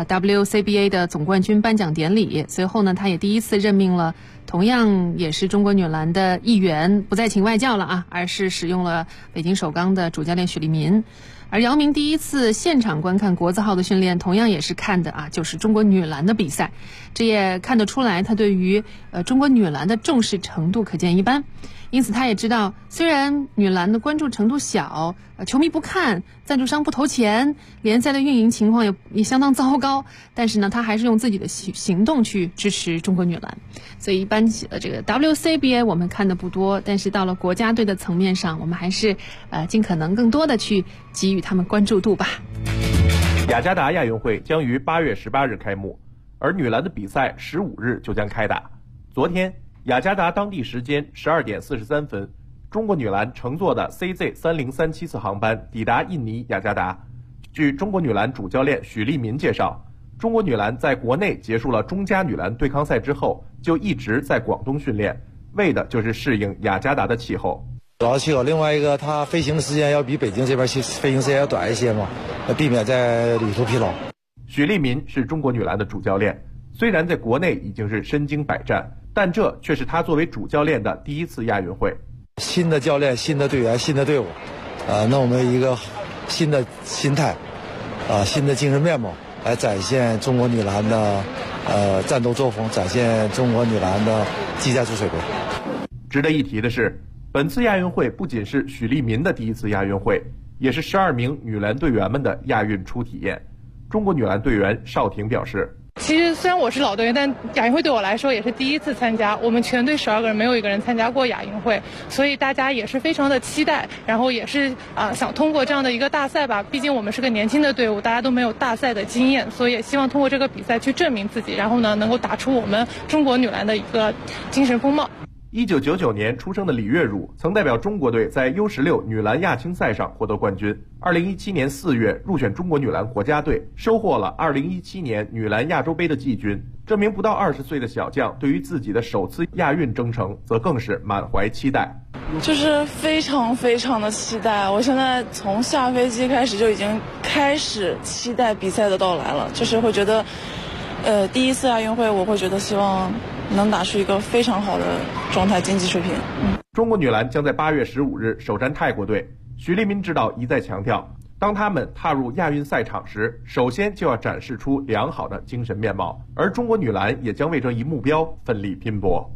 Speaker 6: WCBA 的总冠军颁奖典礼。随后呢，他也第一次任命了同样也是中国女篮的一员，不再请外教了啊，而是使用了北京首钢的主教练许利民。而姚明第一次现场观看国字号的训练，同样也是看的就是中国女篮的比赛。这也看得出来，他对于中国女篮的重视程度可见一斑。因此他也知道，虽然女篮的关注程度小，球迷不看，赞助商不投钱，联赛的运营情况也相当糟糕，但是呢，他还是用自己的行动去支持中国女篮。所以一般这个 WCBA 我们看的不多，但是到了国家队的层面上，我们还是尽可能更多的去给予他们关注度吧。
Speaker 1: 雅加达亚运会将于8月18日开幕，而女篮的比赛15日就将开打。昨天雅加达当地时间12点43分，中国女篮乘坐的 CZ3037 次航班抵达印尼雅加达。据中国女篮主教练许利民介绍，中国女篮在国内结束了中加女篮对抗赛之后，就一直在广东训练，为的就是适应雅加达的气候。
Speaker 22: 主要气候，另外一个它飞行的时间要比北京这边飞行时间要短一些嘛，避免在旅途疲劳。
Speaker 1: 许利民是中国女篮的主教练，虽然在国内已经是身经百战，但这却是他作为主教练的第一次亚运会。
Speaker 22: 新的教练、新的队员、新的队伍，那我们一个新的心态，新的精神面貌，来展现中国女篮的战斗作风，展现中国女篮的技战术水平。
Speaker 1: 值得一提的是，本次亚运会不仅是许利民的第一次亚运会，也是12名女篮队员们的亚运初体验。中国女篮队员邵婷表示，
Speaker 23: 其实虽然我是老队员，但亚运会对我来说也是第一次参加。我们全队12个人没有一个人参加过亚运会，所以大家也是非常的期待，然后也是想通过这样的一个大赛吧，毕竟我们是个年轻的队伍，大家都没有大赛的经验，所以也希望通过这个比赛去证明自己，然后呢能够打出我们中国女篮的一个精神风貌。
Speaker 1: 1999年出生的李月汝曾代表中国队在 U16 女篮亚青赛上获得冠军。2017年4月入选中国女篮国家队，收获了2017年女篮亚洲杯的季军。这名不到20岁的小将对于自己的首次亚运征程则更是满怀期待。
Speaker 24: 就是非常非常的期待，我现在从下飞机开始就已经开始期待比赛的到来了，就是会觉得第一次亚运会我会觉得希望能打出一个非常好的状态，竞技水平。
Speaker 1: 中国女篮将在8月15日首战泰国队。许利民指导一再强调，当他们踏入亚运赛场时，首先就要展示出良好的精神面貌，而中国女篮也将为这一目标奋力拼搏。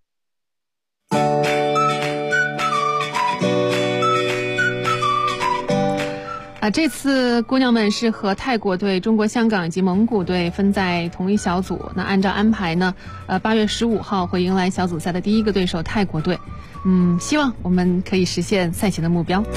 Speaker 6: 这次姑娘们是和泰国队、中国香港以及蒙古队分在同一小组。那按照安排呢，8月15号会迎来小组赛的第一个对手泰国队。希望我们可以实现赛前的目标。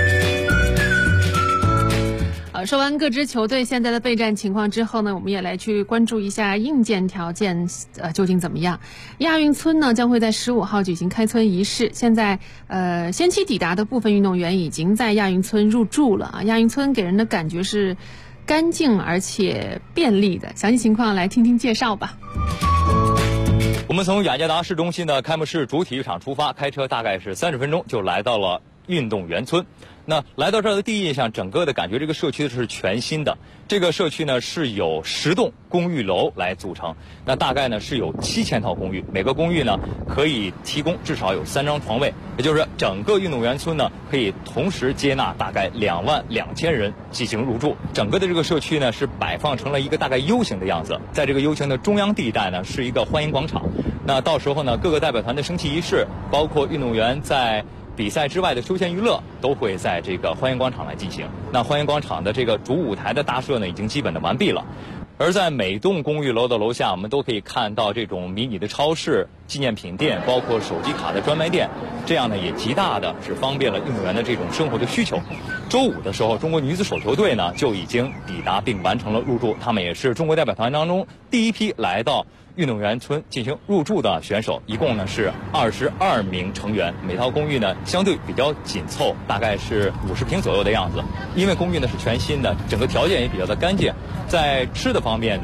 Speaker 6: 说完各支球队现在的备战情况之后呢，我们也来去关注一下硬件条件究竟怎么样。亚运村呢将会在15号举行开村仪式。现在先期抵达的部分运动员已经在亚运村入住了啊。亚运村给人的感觉是干净而且便利的，详细情况来听听介绍吧。
Speaker 25: 我们从雅加达市中心的开幕式主体育场出发，开车大概是30分钟就来到了运动员村。那来到这儿的第一印象，整个的感觉这个社区是全新的。这个社区呢是由10栋公寓楼来组成，那大概呢是有7000套公寓，每个公寓呢可以提供至少有3张床位，也就是整个运动员村呢可以同时接纳大概22000人进行入住。整个的这个社区呢是摆放成了一个大概 U 型的样子，在这个 U 型的中央地带呢是一个欢迎广场。那到时候呢各个代表团的升旗仪式，包括运动员在比赛之外的休闲娱乐都会在这个欢迎广场来进行。那欢迎广场的这个主舞台的搭设呢已经基本的完毕了。而在每栋公寓楼的楼下，我们都可以看到这种迷你的超市、纪念品店，包括手机卡的专卖店，这样呢也极大的是方便了运动员的这种生活的需求。周五的时候，中国女子手球队呢就已经抵达并完成了入住，他们也是中国代表团当中第一批来到运动员村进行入住的选手，一共呢是22名成员，每套公寓呢相对比较紧凑，大概是50平左右的样子。因为公寓呢是全新的，整个条件也比较的干净。在吃的方面呢，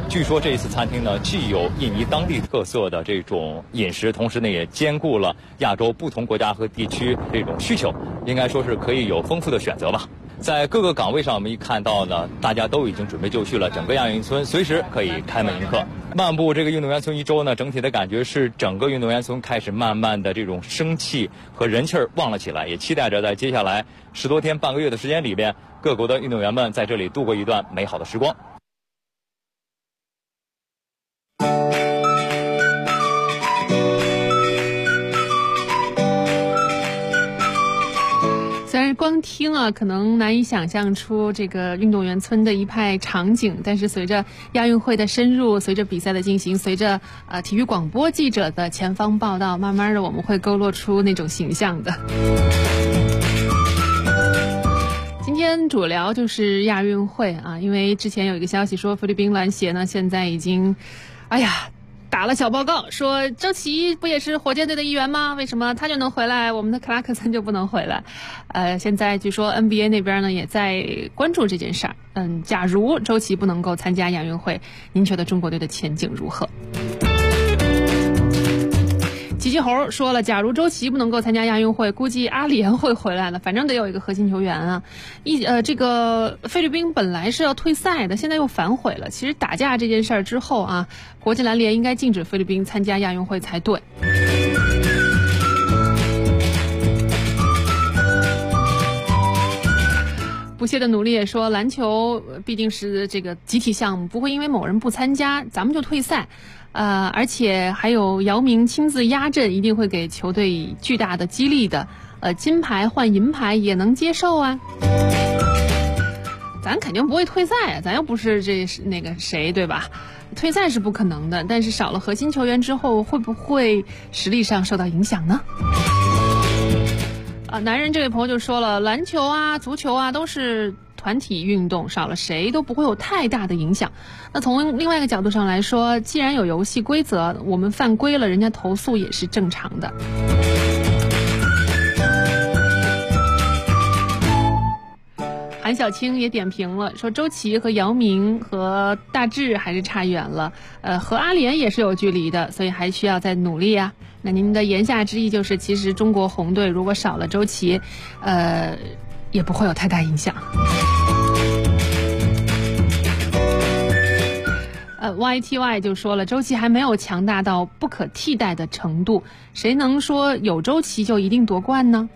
Speaker 25: 据说这一次餐厅呢，既有印尼当地特色的这种饮食，同时呢也兼顾了亚洲不同国家和地区这种需求，应该说是可以有丰富的选择吧。在各个岗位上，我们一看到呢，大家都已经准备就绪了，整个亚运村随时可以开门迎客。漫步这个运动员村一周呢，整体的感觉是整个运动员村开始慢慢的这种生气和人气儿旺了起来，也期待着在接下来10多天半个月的时间里边，各国的运动员们在这里度过一段美好的时光。
Speaker 6: 虽然光听啊，可能难以想象出这个运动员村的一派场景，但是随着亚运会的深入，随着比赛的进行，随着体育广播记者的前方报道，慢慢的我们会勾勒出那种形象的。今天主聊就是亚运会啊，因为之前有一个消息说菲律宾篮协呢现在已经，打了小报告，说周琦不也是火箭队的一员吗？为什么他就能回来，我们的克拉克森就不能回来？现在据说 NBA 那边呢也在关注这件事儿。假如周琦不能够参加亚运会，您觉得中国队的前景如何？奇奇猴说了，假如周琦不能够参加亚运会，估计阿联会回来了，反正得有一个核心球员啊。这个菲律宾本来是要退赛的，现在又反悔了。其实打架这件事儿之后啊，国际篮联应该禁止菲律宾参加亚运会才对。不懈的努力也说，篮球毕竟是这个集体项目，不会因为某人不参加，咱们就退赛。而且还有姚明亲自压阵，一定会给球队巨大的激励的。金牌换银牌也能接受啊。咱肯定不会退赛啊，咱又不是那个谁，对吧？退赛是不可能的，但是少了核心球员之后，会不会实力上受到影响呢？男人这位朋友就说了，篮球啊、足球啊都是团体运动，少了谁都不会有太大的影响。那从另外一个角度上来说，既然有游戏规则，我们犯规了，人家投诉也是正常的。韩小青也点评了，说周琦和姚明和大志还是差远了，和阿联也是有距离的，所以还需要再努力啊。那您的言下之意就是，其实中国红队如果少了周琦，也不会有太大影响。YTY 就说了，周琦还没有强大到不可替代的程度，谁能说有周琦就一定夺冠呢？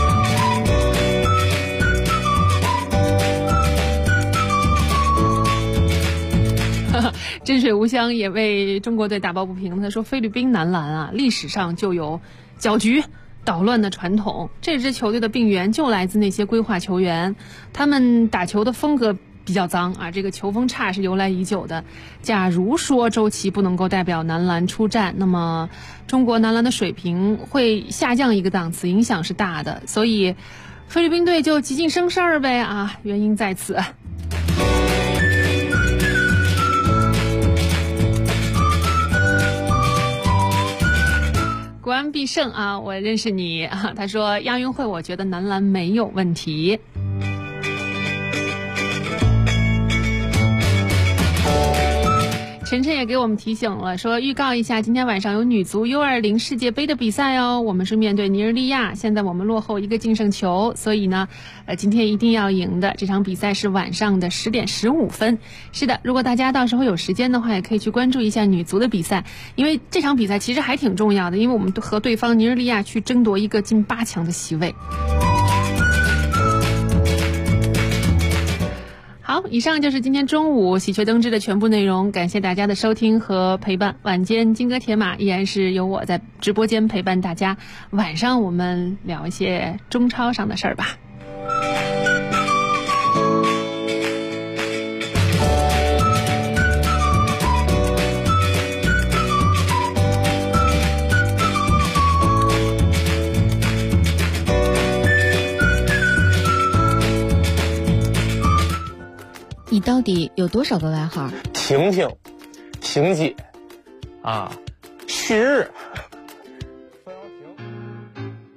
Speaker 6: 真水无香也为中国队打抱不平，他说菲律宾男篮啊，历史上就有搅局捣乱的传统，这支球队的病源就来自那些规划球员，他们打球的风格比较脏啊，这个球风差是由来已久的。假如说周琦不能够代表男篮出战，那么中国男篮的水平会下降一个档次，影响是大的，所以菲律宾队就极尽生事儿呗啊，原因在此。国安必胜啊！我认识你啊。他说亚运会，我觉得男篮没有问题。晨晨也给我们提醒了，说预告一下，今天晚上有女足 U20 世界杯的比赛哦，我们是面对尼日利亚，现在我们落后1个净胜球，所以呢，今天一定要赢的。这场比赛是晚上的10点15分。是的，如果大家到时候有时间的话，也可以去关注一下女足的比赛，因为这场比赛其实还挺重要的，因为我们和对方尼日利亚去争夺1个进8强的席位。好，以上就是今天中午喜鹊登枝的全部内容，感谢大家的收听和陪伴。晚间金戈铁马依然是由我在直播间陪伴大家，晚上我们聊一些中超上的事儿吧。
Speaker 12: 你到底有多少个外号？
Speaker 4: 晴晴、晴姐啊，旭日。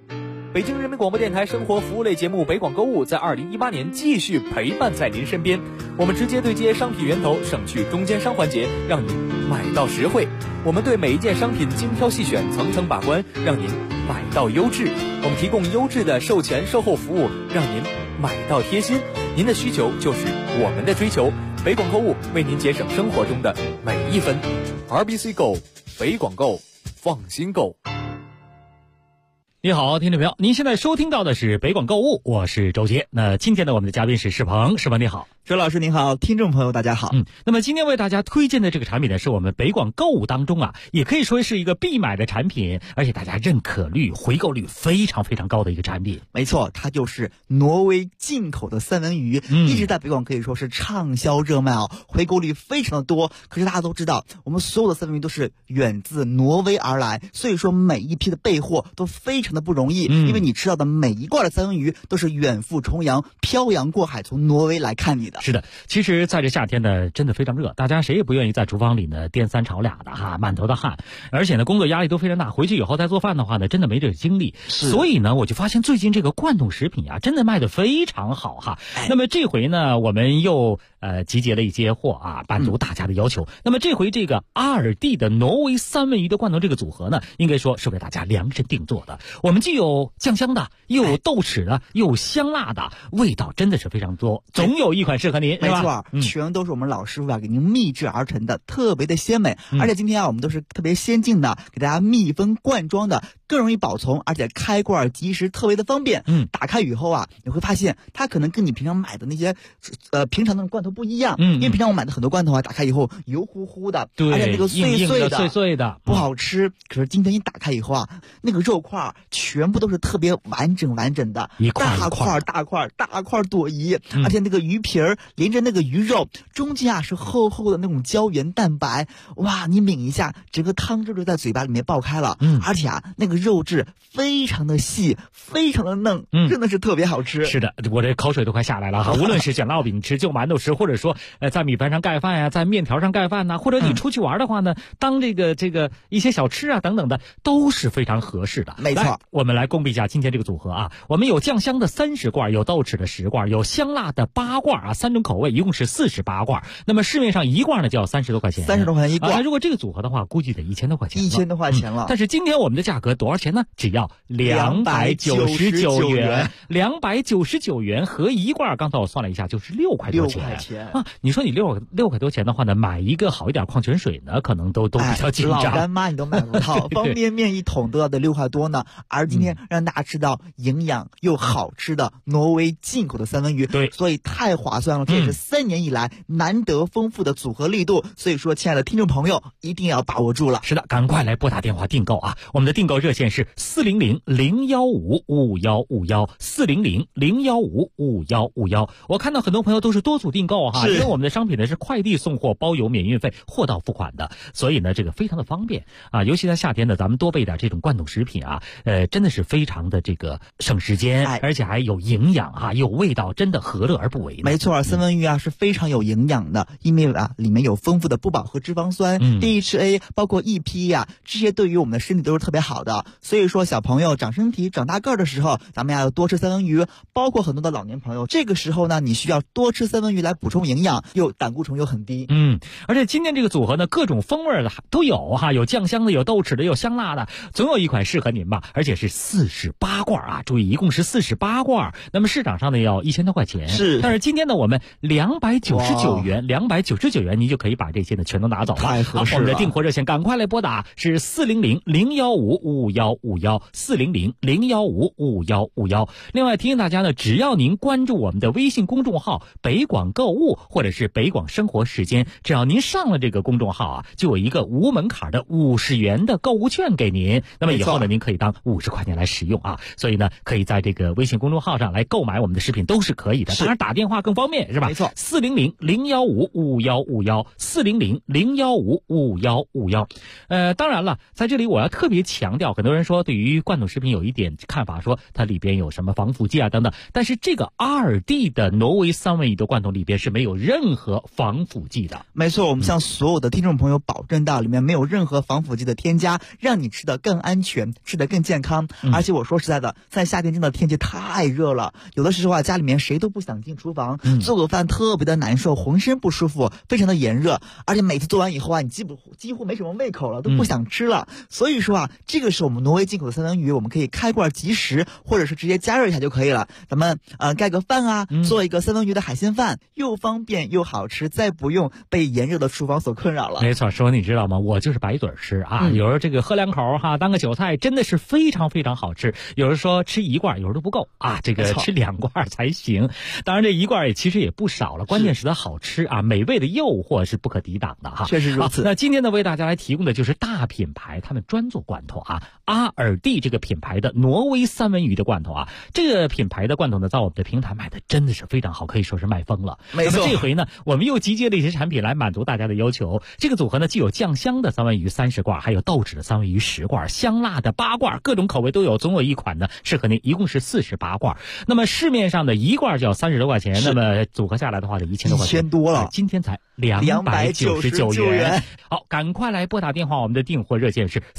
Speaker 8: 北京人民广播电台生活服务类节目北广购物在2018年继续陪伴在您身边。我们直接对接商品源头，省去中间商环节，让您买到实惠。我们对每一件商品精挑细选，层层把关，让您买到优质。我们提供优质的售前售后服务，让您买到贴心。您的需求就是我们的追求。北广购物为您节省生活中的每一分。RBC Go， 北广购，放心购。
Speaker 9: 你好，听众朋友，您现在收听到的是北广购物，我是周杰。那今天呢，我们的嘉宾是世鹏，世鹏你好。
Speaker 10: 周老师您好，听众朋友大家好。
Speaker 9: 那么今天为大家推荐的这个产品呢，是我们北广购物当中也可以说是一个必买的产品，而且大家认可率、回购率非常非常高的一个产品。
Speaker 10: 没错，它就是挪威进口的三文鱼，一直在北广可以说是畅销热卖回购率非常的多。可是大家都知道，我们所有的三文鱼都是远自挪威而来，所以说每一批的备货都非常的不容易，因为你吃到的每一罐的三文鱼都是远赴重洋、漂洋过海从挪威来看你的。
Speaker 9: 是的，其实在这夏天呢，真的非常热，大家谁也不愿意在厨房里呢颠三炒俩的满头的汗，而且呢工作压力都非常大，回去以后再做饭的话呢，真的没这个精力。所以呢，我就发现最近这个罐头食品真的卖得非常好那么这回呢，我们又集结了一些货满足大家的要求。那么这回这个阿尔蒂的挪威三文鱼的罐头这个组合呢，应该说是为大家量身定做的。我们既有酱香的，又有豆豉的，又有香辣的，味道真的是非常多，总有一款适合您，
Speaker 10: 没错，全都是我们老师傅给您秘制而成的，特别的鲜美。而且今天我们都是特别先进的，给大家密封罐装的，更容易保存，而且开罐即时特别的方便。打开以后你会发现它可能跟你平常买的那些平常的罐头不一样。因为平常我买的很多罐头打开以后油乎乎的，而且那个碎碎的不好吃。可是今天一打开以后那个肉块全部都是特别完整的，大块朵颐，而且那个鱼皮儿连着那个鱼肉中间是厚厚的那种胶原蛋白，哇，你抿一下，整个汤汁就在嘴巴里面爆开了。而且那个肉质非常的细，非常的嫩，真的是特别好吃。
Speaker 9: 是的，我这口水都快下来了无论是卷烙饼吃、就馒头吃，或者说在米饭上盖饭在面条上盖饭或者你出去玩的话呢，当这个一些小吃等等的，都是非常合适的。
Speaker 10: 没错，
Speaker 9: 我们来公布一下今天这个组合我们有酱香的30罐，有豆豉的10罐，有香辣的8罐3种口味，一共是48罐。那么市面上一罐呢就要30多块钱
Speaker 10: ，30多块钱一罐。
Speaker 9: 如果这个组合的话，估计得1000多块钱
Speaker 10: ，1000多块钱了。
Speaker 9: 但是今天我们的价格多少钱呢？只要299元，299元合一罐。刚才我算了一下，就是6块多钱你说你6块多钱的话呢，买一个好一点矿泉水呢，可能都比较紧张。
Speaker 10: 老干妈你都买不到，方便面一桶都要得6块多呢。而今天让大家吃到营养又好吃的挪威进口的三文鱼，
Speaker 9: 对，
Speaker 10: 所以太划算了。这也是3年以来难得丰富的组合力度，所以说亲爱的听众朋友一定要把握住了。
Speaker 9: 是的，赶快来拨打电话订购我们的订购热线是400-015-5151，400-015-5151。我看到很多朋友都是多组订购因为我们的商品呢是快递送货，包邮免运费，货到付款的，所以呢这个非常的方便尤其在夏天呢，咱们多备点这种罐头食品真的是非常的这个省时间，而且还有营养有味道，真的何乐而不为呢？
Speaker 10: 没错，三文鱼是非常有营养的，因为里面有丰富的不饱和脂肪酸、DHA， 包括 EPA这些对于我们的身体都是特别好的。所以说小朋友长身体、长大个儿的时候，咱们要多吃三文鱼，包括很多的老年朋友，这个时候呢，你需要多吃三文鱼来补充营养，又胆固醇又很低。
Speaker 9: 而且今天这个组合呢，各种风味的都有有酱香的，有豆豉的，有香辣的，总有一款适合您吧。而且是48罐注意一共是48罐，那么市场上呢要1000多块钱。但是今天呢我们299元，您就可以把这些呢全都拿走了。
Speaker 10: 太合适了。
Speaker 9: 我们的订货热线赶快来拨打，是400-015-5151，400-015-5151。另外提醒大家呢，只要您关注我们的微信公众号北广购物或者是北广生活时间，只要您上了这个公众号就有一个无门槛的50元的购物券给您，那么以后呢您可以当50块钱来使用所以呢可以在这个微信公众号上来购买我们的食品都是可以的，当然打电话更方便是吧？
Speaker 10: 没错
Speaker 9: ，400-015-5151，400-015-5151。当然了，在这里我要特别强调，很多人说对于罐头食品有一点看法，说它里边有什么防腐剂等等，但是这个阿尔蒂的挪威三文鱼的罐头里边是没有任何防腐剂的。
Speaker 10: 没错，我们向所有的听众朋友保证到里面没有任何防腐剂的添加，让你吃得更安全，吃得更健康。而且我说实在的，在夏天真的天气太热了，有的时候家里面谁都不想进厨房，做个饭特别的难受，浑身不舒服，非常的炎热，而且每次做完以后你几乎没什么胃口了，都不想吃了。所以说这个是我们挪威进口的三文鱼，我们可以开罐即食，或者是直接加热一下就可以了。咱们盖个饭做一个三文鱼的海鲜饭，又方便又好吃，再不用被炎热的厨房所困扰了。
Speaker 9: 没错，说你知道吗？我就是白嘴吃有时候这个喝两口当个韭菜，真的是非常非常好吃。有人说吃一罐有时候都不够这个吃2罐才行。当然这一罐其实也不少了，关键是它好吃美味的诱惑是不可抵挡的
Speaker 10: 确实如此。
Speaker 9: 那今天呢，为大家来提供的就是大品牌他们专做罐头阿尔蒂这个品牌的挪威三文鱼的罐头这个品牌的罐头呢，在我们的平台卖的真的是非常好，可以说是卖疯了。
Speaker 10: 没错，
Speaker 9: 那么这回呢，我们又集结了一些产品来满足大家的要求。这个组合呢，既有酱香的三文鱼30罐，还有豆豉的三文鱼10罐，香辣的8罐，各种口味都有，总有一款呢适合您，一共是48罐。那么市面上的一罐就要30多块钱，那么组合下来的话就1000多块钱，
Speaker 10: 1000多了，
Speaker 9: 今天才299元。好，赶快来拨打电话，我们的订货热线是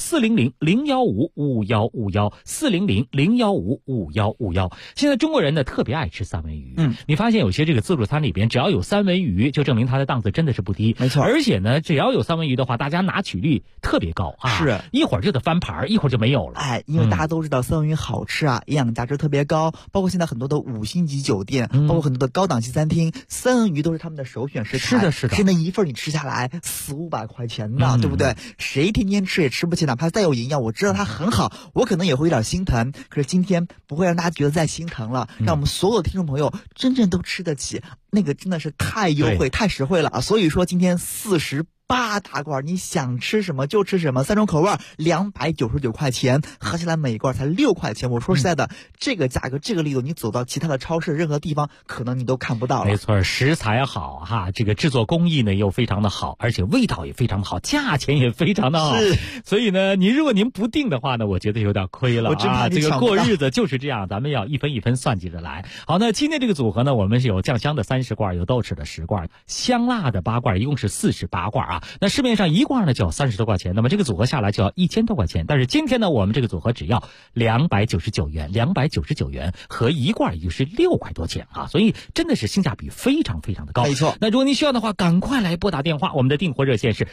Speaker 9: 400-015-5151，400-015-5151。现在中国人呢特别爱吃三文鱼，你发现有些这个自助餐里边只要有三文鱼，就证明它的档次真的是不低。
Speaker 10: 没错，
Speaker 9: 而且呢，只要有三文鱼的话，大家拿取率特别高
Speaker 10: 是
Speaker 9: 一会儿就得翻盘，一会儿就没有了。
Speaker 10: 因为大家都知道三文鱼好吃营养价值特别高，包括现在很多的5星级酒店，包括很多的高档级餐厅，三文鱼都是他们的首选食材。
Speaker 9: 是的，
Speaker 10: 现在一份你吃下来400-500块钱呢，对不对？谁天天吃也吃不起，哪怕再有营养，我知道它很好，我可能也会有点心疼。可是今天不会让大家觉得再心疼了，让我们所有的听众朋友真正都吃得起，那个真的是太优惠太实惠了所以说今天48大罐，你想吃什么就吃什么，3种口味299块钱，合起来每一罐才6块钱。我说实在的，这个价格这个力度，你走到其他的超市任何地方可能你都看不到了。
Speaker 9: 没错，食材好这个制作工艺呢又非常的好，而且味道也非常的好，价钱也非常的好。所以呢，如果您不定的话呢，我觉得有点亏了
Speaker 10: 我真怕
Speaker 9: 这个过日子就是这样，咱们要一分一分算计着来。好，那今天这个组合呢，我们是有酱香的30罐，有豆豉的10罐，香辣的8罐，一共是48罐那市面上一罐呢就要30多块钱，那么这个组合下来就要1000多块钱。但是今天呢，我们这个组合只要299元，合一罐也就是6块多钱所以真的是性价比非常非常的高。
Speaker 10: 没错，
Speaker 9: 那如果您需要的话，赶快来拨打电话，我们的订货热线是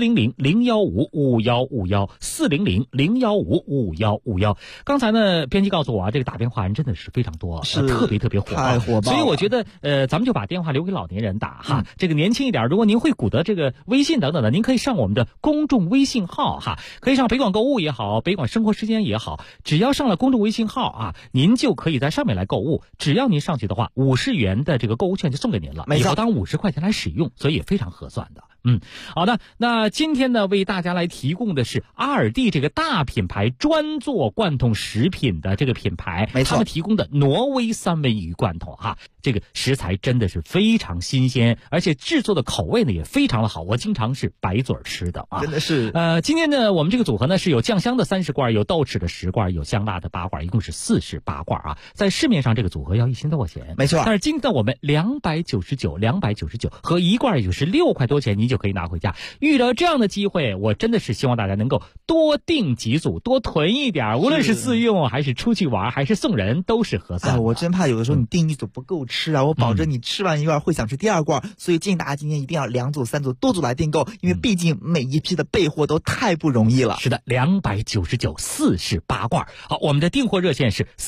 Speaker 9: 400-015-5151，400-015-5151。刚才呢，编辑告诉我这个打电话人真的是非常多，特别火爆，
Speaker 10: 太火爆了。
Speaker 9: 所以我觉得咱们就把电话留给老年人打这个年轻一点，如果您会鼓捣这个微信等等的，您可以上我们的公众微信号可以上北广购物也好，北广生活时间也好，只要上了公众微信号您就可以在上面来购物。只要您上去的话，50元的这个购物券就送给您了，以后当50块钱来使用，所以也非常合算的。好的，那今天呢，为大家来提供的是阿尔蒂这个大品牌专做罐头食品的这个品牌，
Speaker 10: 没错，
Speaker 9: 他们提供的挪威三文鱼罐头这个食材真的是非常新鲜，而且制作的口味呢也非常的好，我经常是白嘴吃的
Speaker 10: 真的是。
Speaker 9: 今天呢，我们这个组合呢是有酱香的30罐，有豆豉的10罐，有香辣的8罐，一共是48罐在市面上这个组合要1000多块钱，
Speaker 10: 没错。
Speaker 9: 但是今天我们299和一罐也就是6块多钱，您就可以拿回家。遇到这样的机会，我真的是希望大家能够多订几组，多囤一点，无论是自用还是出去玩还是送人，都是合算
Speaker 10: 我真怕有的时候你订一组不够吃我保证你吃完一罐会想吃第2罐，所以建议大家今天一定要2组3组多组来订购，因为毕竟每一批的备货都太不容易了。
Speaker 9: 是的，29948罐。好，我们的订货热线是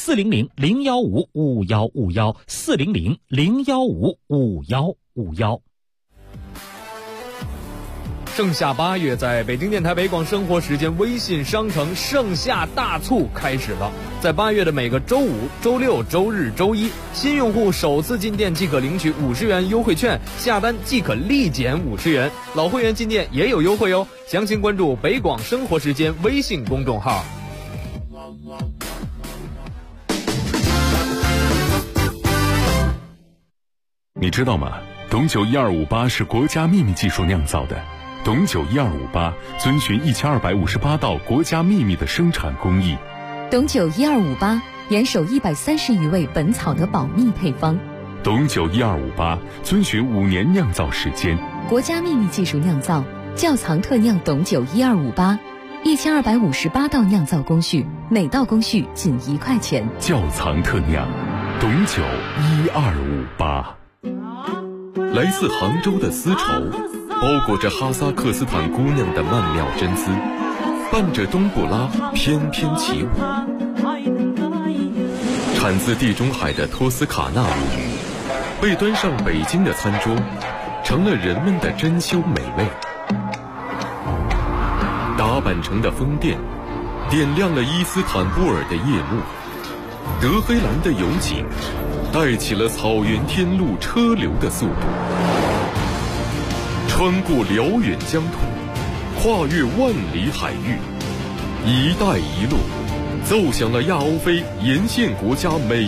Speaker 9: 400-015-5151，400-015-5151。
Speaker 2: 盛夏8月，在北京电台北广生活时间微信商城盛夏大促开始了。在8月的每个周5、周6、周日、周一，新用户首次进店即可领取50元优惠券，下单即可立减50元。老会员进店也有优惠哦。详情关注北广生活时间微信公众号。
Speaker 3: 你知道吗？董酒1258是国家秘密技术酿造的。董酒1258遵循1258道国家秘密的生产工艺。
Speaker 12: 董酒1258严守130余味本草的保密配方。
Speaker 3: 董酒12588遵循5年酿造时间，
Speaker 12: 国家秘密技术酿造，窖藏特酿董酒12588，1258道酿造工序，每道工序仅1块钱。
Speaker 3: 窖藏特酿，董酒12588。来自杭州的丝绸，包裹着哈萨克斯坦姑娘的曼妙真丝，伴着冬不拉翩翩起舞。产自地中海的托斯卡纳母语，被端上北京的餐桌，成了人们的珍馐美味。达坂城的风电，点亮了伊斯坦布尔的夜幕。德黑兰的油井，带起了草原天路车流的速度。穿过辽远疆土，跨越万里海域，一带一路奏响了亚欧非沿线国家每